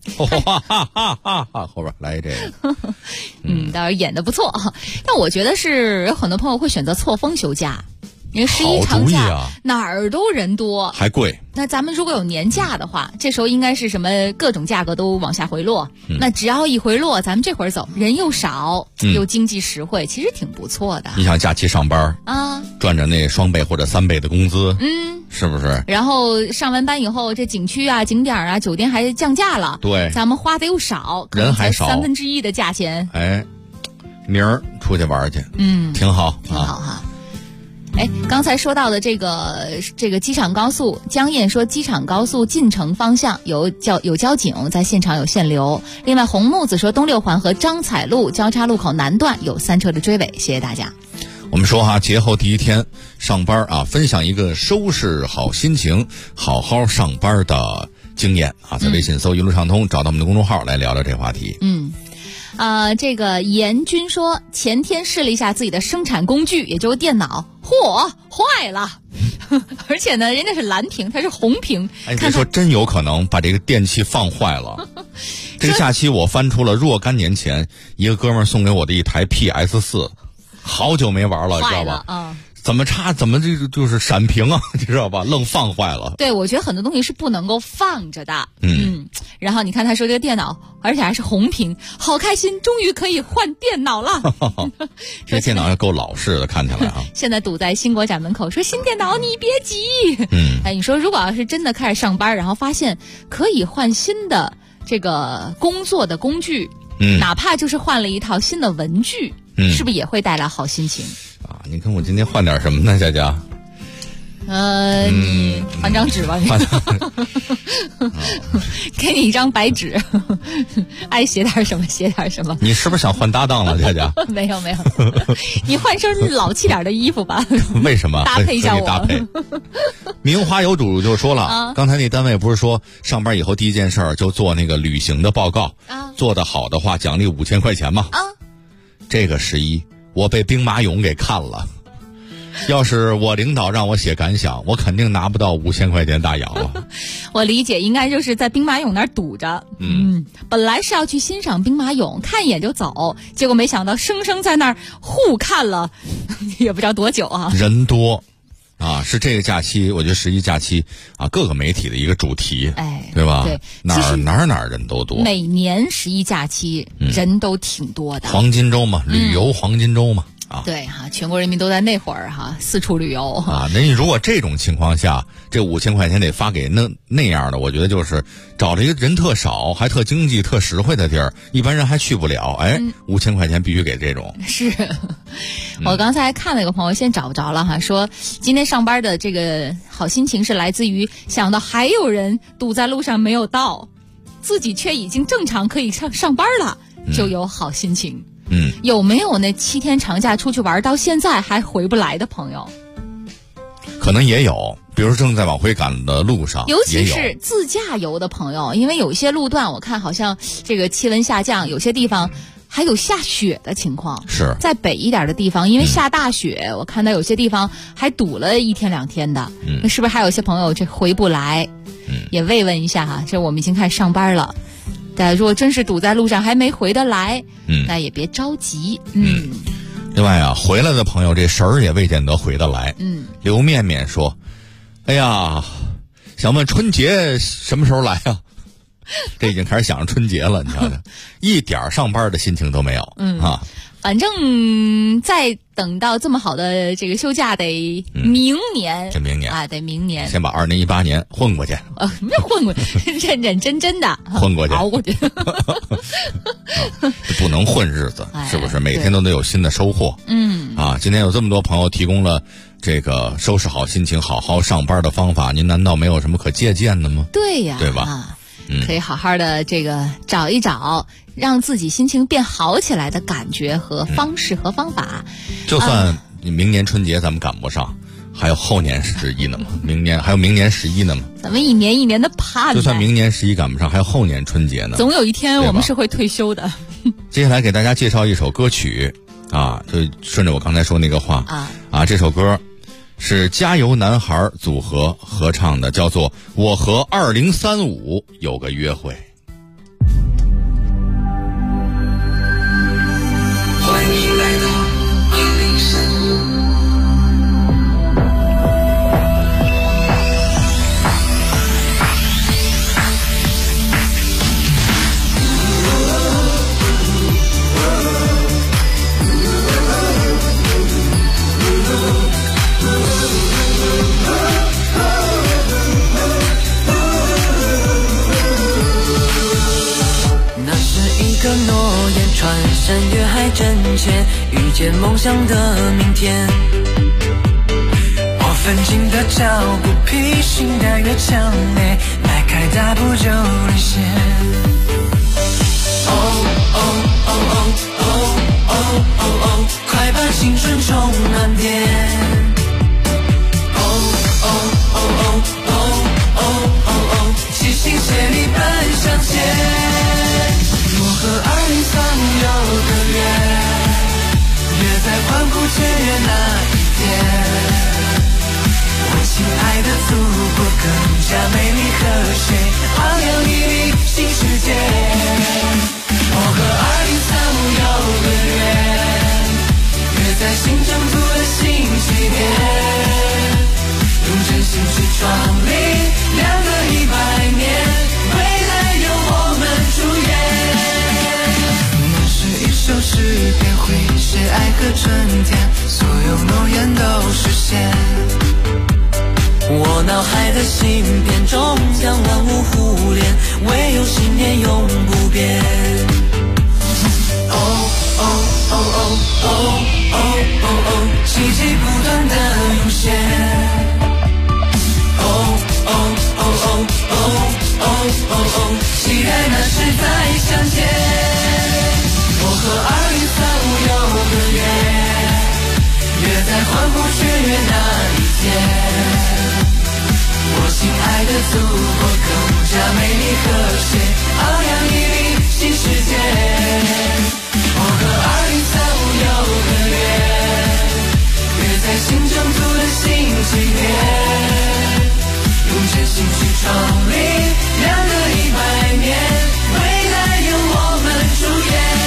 后边来这个。 倒是演得不错啊。但我觉得是有很多朋友会选择错峰休假。因为11长假哪儿都人多， 还贵。 那咱们如果有年假的话，这时候应该是什么各种价格都往下回落。那只要一回落，咱们这会儿走，人又少，又经济实惠，其实挺不错的。 你想假期上班啊，赚着那2倍或者3倍的工资，是不是？ 然后上完班以后，这景区啊、景点啊、酒店还降价了， 对， 咱们花的又少， 人还少 1/3的价钱。 哎，明儿出去玩去，挺好， 挺好哈。刚才说到的这个机场高速，江燕说机场高速进城方向有交警在现场有限流。另外红木子说东6环和张彩路交叉路口南段有3车的追尾。谢谢大家。 我们说节后第一天上班啊，分享一个收拾好心情好好上班的经验啊，在微信搜一路畅通，找到我们的公众号来聊聊这话题。 这个严军说前天试了一下自己的生产工具，也就是电脑，嚯，坏了。而且呢，人家是蓝屏，它是红屏。 别说真有可能把这个电器放坏了。这个假期我翻出了若干年前一个哥们儿送给我的一台 PS4， 好久没玩了，知道吧？怎么插怎么就是闪屏啊，你知道吧？愣放坏了。 对，我觉得很多东西是不能够放着的。然后你看他说这个电脑，而且还是红屏，好开心，终于可以换电脑了。 这电脑也够老式的，看起来啊。 现在堵在新国展门口，说新电脑你别急。你说如果要是真的开始上班，然后发现可以换新的这个工作的工具，哪怕就是换了一套新的文具，是不是也会带来好心情？ 你看我今天换点什么呢，佳佳？ 你换张纸吧，给你一张白纸，爱写点什么写点什么。 你是不是想换搭档了，佳佳？ 没有，你换身老气点的衣服吧。 为什么？ 搭配一下我。 搭配。名花有主就说了，刚才那单位不是说上班以后第一件事就做那个旅行的报告，做得好的话奖励5000块钱吗？这个11我被兵马俑给看了。要是我领导让我写感想，我肯定拿不到5000块钱大洋了。 我理解应该就是在兵马俑那儿堵着。本来是要去欣赏兵马俑，看一眼就走，结果没想到生生在那儿互看了，也不知道多久啊。 人多啊，是这个假期，我觉得11假期啊，各个媒体的一个主题，对吧？ 对， 哪儿人都多。 每年11假期人都挺多的， 黄金周嘛，旅游黄金周嘛。 对全国人民都在那会儿四处旅游那你如果这种情况下，这5000块钱得发给那样的，我觉得就是找了一个人特少还特经济特实惠的地儿，一般人还去不了。5000块钱必须给这种。 是我刚才看了一个朋友，现在找不着了说今天上班的这个好心情是来自于想到还有人堵在路上没有到，自己却已经正常可以上班了，就有好心情。有没有那7天长假出去玩到现在还回不来的朋友？ 可能也有，比如正在往回赶的路上， 尤其是自驾游的朋友，因为有一些路段我看好像这个气温下降，有些地方还有下雪的情况。 是在北一点的地方，因为下大雪，我看到有些地方还堵了1天2天的。那是不是还有些朋友这回不来？也慰问一下这我们已经开始上班了。但如果真是堵在路上还没回得来，那也别着急。 另外回来的朋友这神儿也未见得回得来。刘面面说：“哎呀，想问春节什么时候来啊？”这已经开始想着春节了，你瞧瞧，一点上班的心情都没有。 反正再等到这么好的这个休假得明年。 这明年得明年。 先把2018年混过去。 没混过去，认认真真的混过去， 熬过去。 不能混日子，是不是？每天都得有新的收获。今天有这么多朋友提供了这个收拾好心情、好好上班的方法，您难道没有什么可借鉴的吗？ 对呀， 对吧？ 可以好好的这个找一找让自己心情变好起来的感觉和方式和方法。 就算你明年春节咱们赶不上，还有后年11呢嘛，明年11呢嘛。 咱们一年一年的盼。 就算明年11赶不上，还有后年春节呢。 总有一天我们是会退休的。 接下来给大家介绍一首歌曲就顺着我刚才说那个话这首歌是加油男孩组合合唱的，叫做《我和2035有个约会》。 欢迎来到103。 个诺言，穿山越海真切，遇见梦想的明天。我奋进的脚步，披星戴月强烈，迈开大步就领先。哦哦哦哦哦哦哦哦，快把青春充满电。哦哦哦哦哦哦哦哦，齐心协力奔向前。我和2035有个约，约在欢呼雀跃那一天。我亲爱的祖国更加美丽和谐，昂扬屹立新世界。我和2035有个约，约在新征途的新起点，用真心去创立2个100年，未来由我们祝愿。一首诗篇会写爱和春天，所有诺言都实现。我脑海的芯片终将万物互联，唯有信念永不变。哦哦哦哦哦哦哦哦，奇迹不断的涌现。哦哦哦哦哦哦哦哦，期待那时再相见。我和2035有个约，约在欢呼雀跃那一天。我亲爱的祖国更加美丽和谐，昂扬屹立新世界。我和2035有个约，约在新征途的新起点，用真心去创立2个100年，未来由我们祝愿。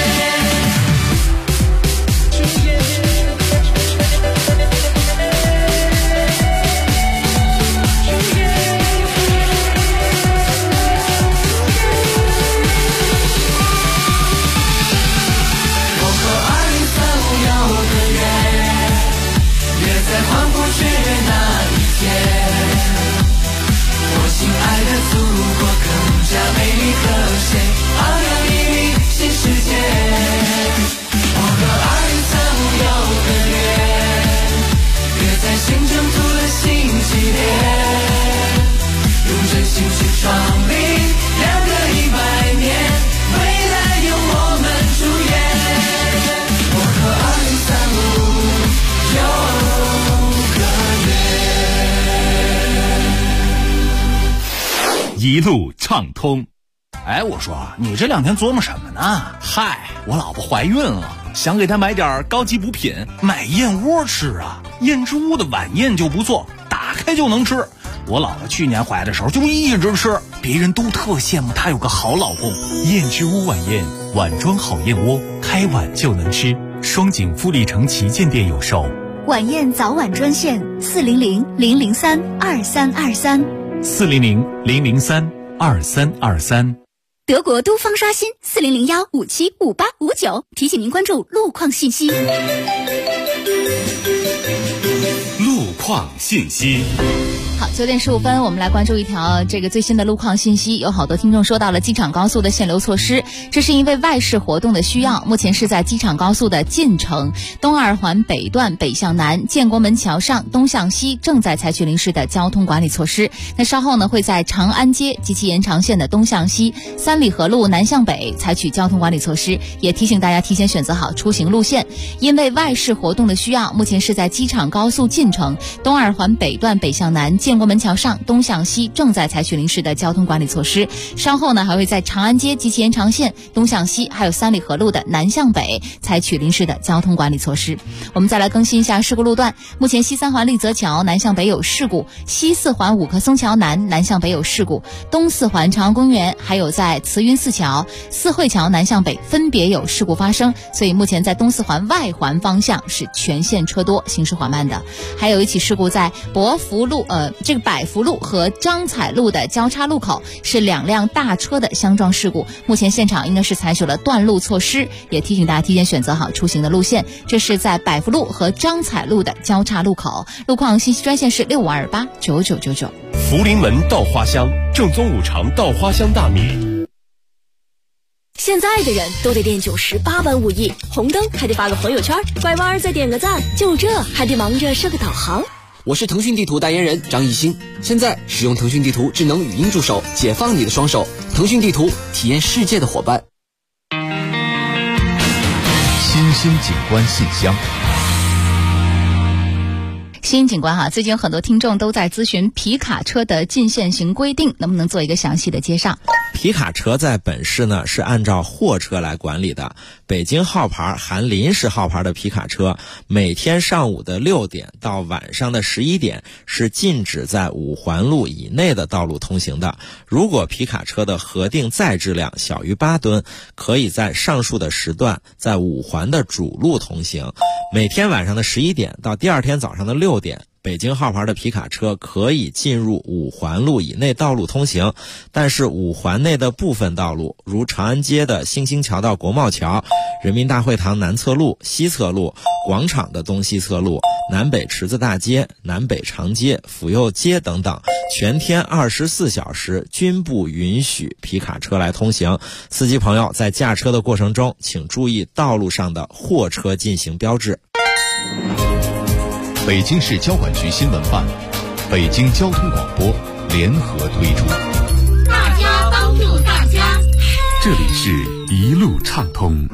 一路畅通。 哎，我说你这2天琢磨什么呢？嗨，我老婆怀孕了，想给她买点高级补品，买燕窝吃啊。燕之屋的晚宴就不错，打开就能吃。我老婆去年怀的时候就一直吃，别人都特羡慕她有个好老公。 燕之屋晚宴，碗装好燕窝，开碗就能吃。双井富力城旗舰店有售。 晚宴早晚专线 400-003-2323，400-003-2323。 德国都方刷新4001575859，提醒您关注路况信息。 路况信息。 好，9点15分，我们来关注一条这个最新的路况信息。有好多听众说到了机场高速的限流措施，这是因为外事活动的需要。目前是在机场高速的进城、东二环北段北向南、建国门桥上东向西正在采取临时的交通管理措施。那稍后呢，会在长安街及其延长线的东向西、三里河路南向北采取交通管理措施。也提醒大家提前选择好出行路线，因为外事活动的需要，目前是在机场高速进城、东二环北段北向南、建国国门桥上东向西正在采取临时的交通管理措施，稍后呢还会在长安街及其延长线东向西还有三里河路的南向北采取临时的交通管理措施。我们再来更新一下事故路段，目前西三环立泽桥南向北有事故，西四环五棵松桥南向北有事故，东四环长安公园还有在慈云寺桥、四惠桥南向北分别有事故发生，所以目前在东四环外环方向是全线车多，行驶缓慢的。还有一起事故在百福路和张彩路的交叉路口，是2辆大车的相撞事故，目前现场应该是采取了断路措施，也提醒大家提前选择好出行的路线。这是在百福路和张彩路的交叉路口，路况信息专线是65289999。 福临门稻花香，正宗五常稻花香大米。 现在的人都得练98般武艺，红灯还得发个朋友圈，拐弯再点个赞，就这还得忙着设个导航。 我是腾讯地图代言人张艺兴，现在使用腾讯地图智能语音助手，解放你的双手。腾讯地图，体验世界的伙伴。 新兴景观信箱。 新景观最近有很多听众都在咨询皮卡车的禁限行规定，能不能做一个详细的介绍？ 皮卡车在本市呢是按照货车来管理的，北京号牌含临时号牌的皮卡车，每天上午的6点到晚上的11点是禁止在5环路以内的道路通行的。如果皮卡车的核定载质量小于8吨，可以在上述的时段在5环的主路通行。每天晚上的11点到第二天早上的6点，北京号牌的皮卡车可以进入5环路以内道路通行，但是5环内的部分道路，如长安街的新兴桥到国贸桥、人民大会堂南侧路、西侧路、广场的东西侧路、南北池子大街、南北长街、府右街等等，全天24小时均不允许皮卡车来通行。司机朋友在驾车的过程中，请注意道路上的货车禁行标志。 北京市交管局新闻办、北京交通广播联合推出。 大家帮助大家， 这里是一路畅通。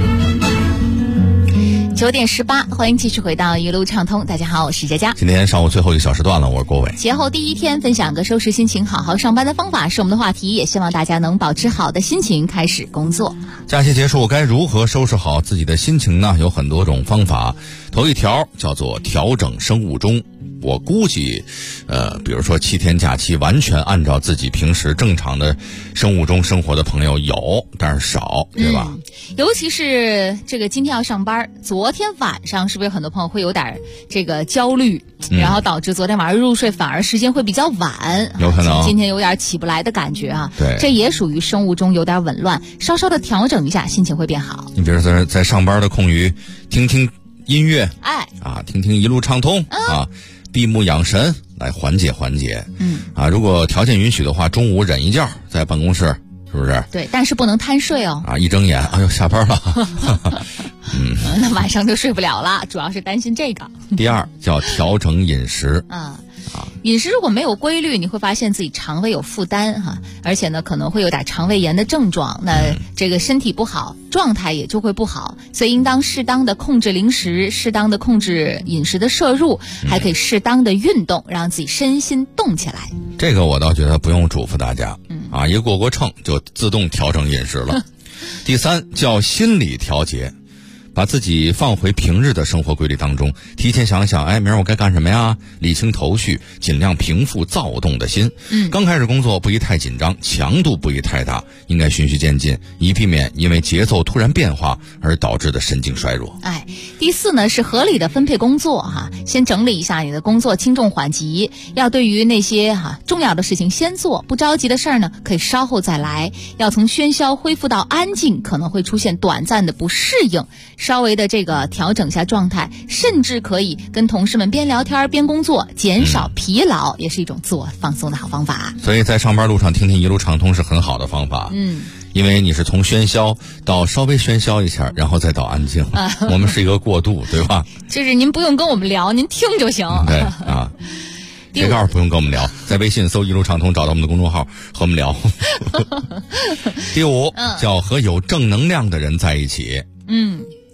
9点18，欢迎继续回到一路畅通。大家好，我是佳佳。 今天上午最后一个小时段了，我是郭伟。 节后第一天，分享个收拾心情、好好上班的方法是我们的话题，也希望大家能保持好的心情开始工作。 假期结束，该如何收拾好自己的心情呢？有很多种方法。头一条叫做调整生物钟。我估计，比如说7天假期完全按照自己平时正常的生物钟生活的朋友有，但是少，对吧？ 尤其是这个今天要上班，昨天晚上是不是有很多朋友会有点这个焦虑，然后导致昨天晚上入睡反而时间会比较晚， 有可能今天有点起不来的感觉啊。 对， 这也属于生物钟有点紊乱，稍稍的调整一下，心情会变好。 你比如说在上班的空余，听听音乐，听听一路畅通闭目养神来缓解。如果条件允许的话，中午忍一觉在办公室，是不是？ 对，但是不能贪睡哦。 一睁眼，哎呦，下班了。 那晚上就睡不了了，主要是担心这个。 第二叫调整饮食。 饮食如果没有规律，你会发现自己肠胃有负担而且呢可能会有点肠胃炎的症状，那这个身体不好，状态也就会不好，所以应当适当的控制零食，适当的控制饮食的摄入，还可以适当的运动，让自己身心动起来。 这个我倒觉得不用嘱咐大家，一过秤就自动调整饮食了。第三叫心理调节。把自己放回平日的生活规律当中，提前想想，明儿我该干什么呀？理清头绪，尽量平复躁动的心。刚开始工作不宜太紧张，强度不宜太大，应该循序渐进，以避免因为节奏突然变化而导致的神经衰弱。 第四呢是合理的分配工作先整理一下你的工作轻重缓急，要对于那些重要的事情先做，不着急的事儿呢可以稍后再来，要从喧嚣恢复到安静，可能会出现短暂的不适应，稍微的这个调整一下状态，甚至可以跟同事们边聊天边工作，减少疲劳，也是一种自我放松的好方法。 所以在上班路上听听一路畅通是很好的方法。因为你是从喧嚣到稍微喧嚣一下，然后再到安静，我们是一个过渡，对吧？ 就是您不用跟我们聊，您听就行。 对谁告诉不用跟我们聊？在微信搜一路畅通，找到我们的公众号和我们聊。第五叫和有正能量的人在一起。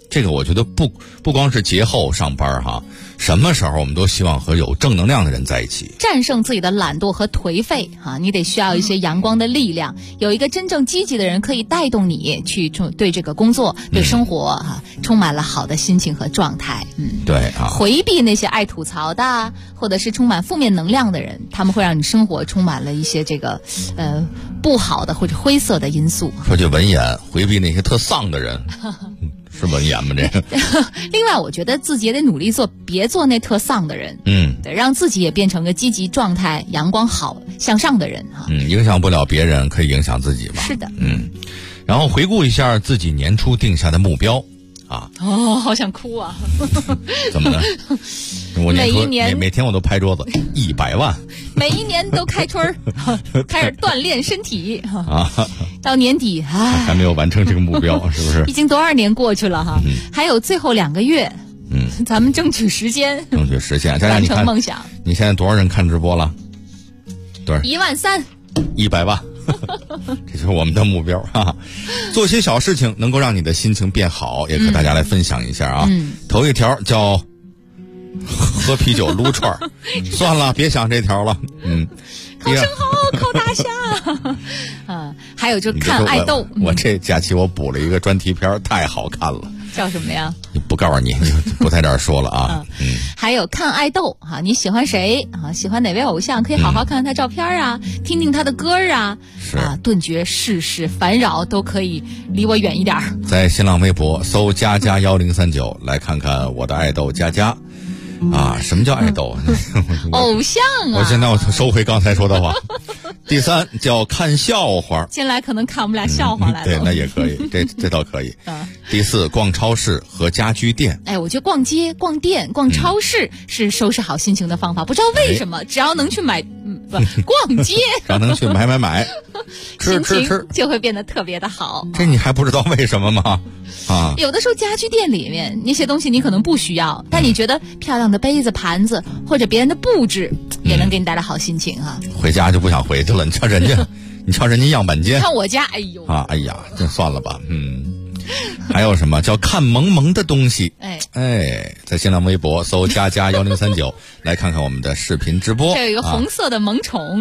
这个我觉得不光是节后上班哈，什么时候我们都希望和有正能量的人在一起， 战胜自己的懒惰和颓废哈，你得需要一些阳光的力量，有一个真正积极的人可以带动你去对这个工作、对生活哈，充满了好的心情和状态。 对啊， 回避那些爱吐槽的或者是充满负面能量的人，他们会让你生活充满了一些这个不好的或者灰色的因素。 说句文言，回避那些特丧的人。是文言吗？这个。 另外，我觉得自己也得努力做，别做那特丧的人。对，让自己也变成个积极状态、阳光好向上的人哈。 影响不了别人，可以影响自己嘛。 是的。 然后回顾一下自己年初定下的目标啊。 好想哭啊！ 怎么了？我每一年每天我都拍桌子，100万。 每一年都开春儿，开始锻炼身体啊。到年底还没有完成这个目标，是不是？ 已经多少年过去了哈，还有最后2个月，咱们争取时间，完成梦想。 你现在多少人看直播了？多少 ？13000。 100万，这就是我们的目标哈。做些小事情能够让你的心情变好，也和大家来分享一下啊。头一条叫喝啤酒撸串儿，算了，别想这条了。 烤生蚝，烤大虾，还有就看爱豆。 我这假期我补了一个专题片，太好看了。 叫什么呀？ 不告诉你，不在这儿说了啊。 还有看爱豆哈，你喜欢谁啊？喜欢哪位偶像？可以好好看看他照片啊，听听他的歌啊，顿觉世事烦扰，都可以离我远一点。 在新浪微博搜佳佳1039，来看看我的爱豆佳佳。什么叫爱豆？ 偶像啊！ 我现在收回刚才说的话。第3叫看笑话， 进来可能看不了笑话来了。 对，那也可以，这倒可以。第4逛超市和家居店。 我觉得逛街、逛店、逛超市是收拾好心情的方法。不知道为什么，只要能去买，逛街， 只要能去买，吃， 就会变得特别的好。 这你还不知道为什么吗？ 有的时候家居店里面那些东西你可能不需要，但你觉得漂亮的杯子、盘子或者别人的布置也能给你带来好心情哈。 回家就不想回去了，你瞧人家样板间， 看我家，哎呦哎呀，这算了吧。还有什么叫看萌萌的东西？在新浪微博搜佳佳1039，来看看我们的视频直播。 这有一个红色的萌宠。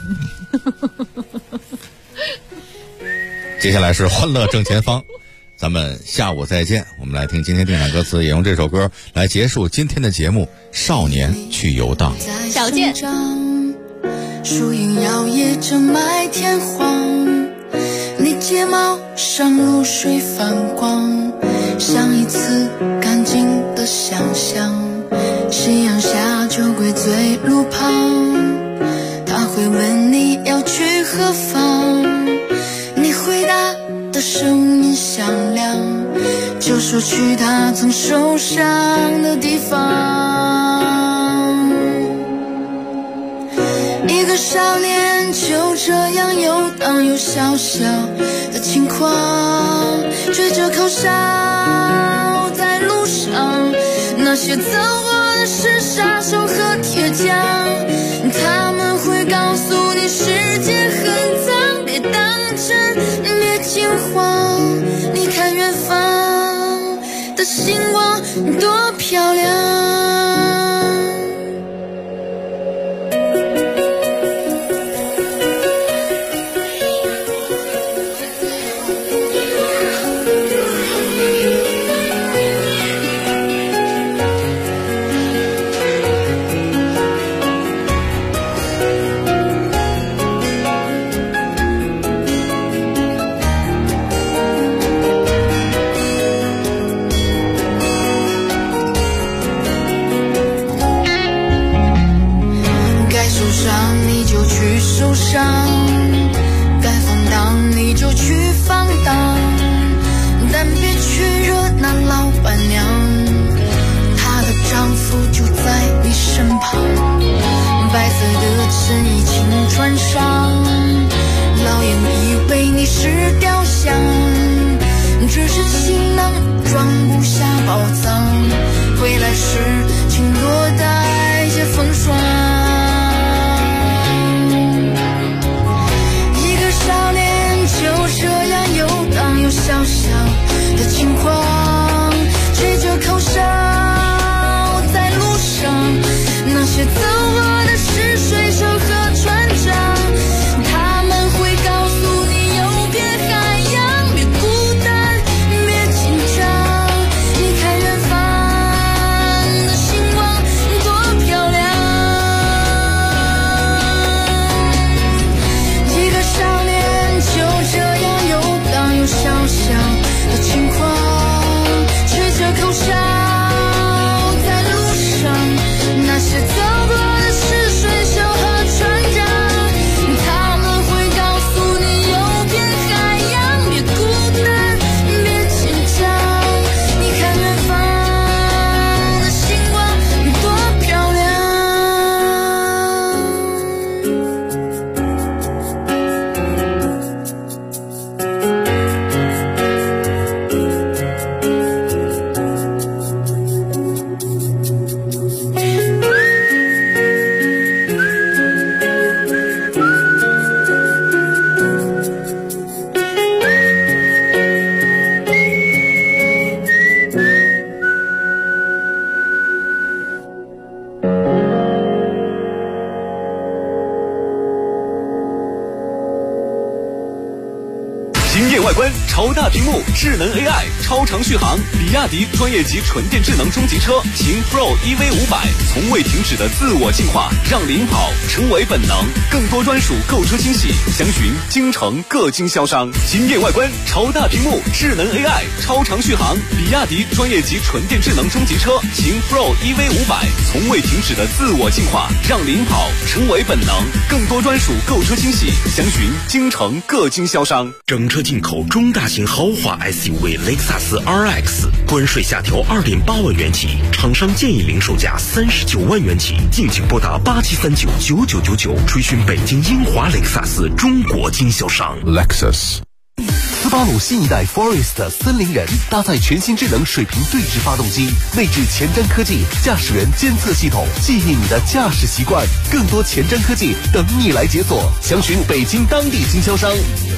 接下来是欢乐正前方。咱们下午再见，我们来听今天定场歌词，也用这首歌来结束今天的节目。少年去游荡， 小健。 树影摇曳着麦田黄，你睫毛上露水泛光，像一次干净的想象。夕阳下酒鬼醉路旁，他会问你要去何方，你回答的声音响亮，就说去他曾受伤的地方。一个少年就这样游荡，有小小的轻狂，追着口哨在路上，那些走过的是杀手和铁匠，他们会告诉你世界很脏，别当真，别惊慌，你看远方的星光多漂亮。受伤，该放荡你就去放荡，但别去惹那老板娘，她的丈夫就在你身旁。白色的衬衣轻穿上，老鹰以为你是雕像，只是行囊装不下宝藏，回来时请多带些风霜。少年就这样游荡，有小小的轻狂， 超大屏幕、智能 AI、超长续航，比亚迪专业级纯电智能中级车秦 Pro EV500，从未停止的自我进化，让领跑成为本能。更多专属购车惊喜，详询京城各经销商。惊艳外观、超大屏幕、智能 AI、超长续航，比亚迪专业级纯电智能中级车秦 Pro EV500，从未停止的自我进化，让领跑成为本能。更多专属购车惊喜，详询京城各经销商。 整车进口中大型豪华 SUV 雷克萨斯 RX， 关税下调2.8万元起，厂商建议零售价39万元起，敬请拨打87399999，垂询北京英华雷克萨斯中国经销商。 Lexus。斯巴鲁新一代 Forest 森林人搭载全新智能水平对置发动机，内置前瞻科技驾驶员监测系统，记忆你的驾驶习惯。更多前瞻科技等你来解锁，详询北京当地经销商。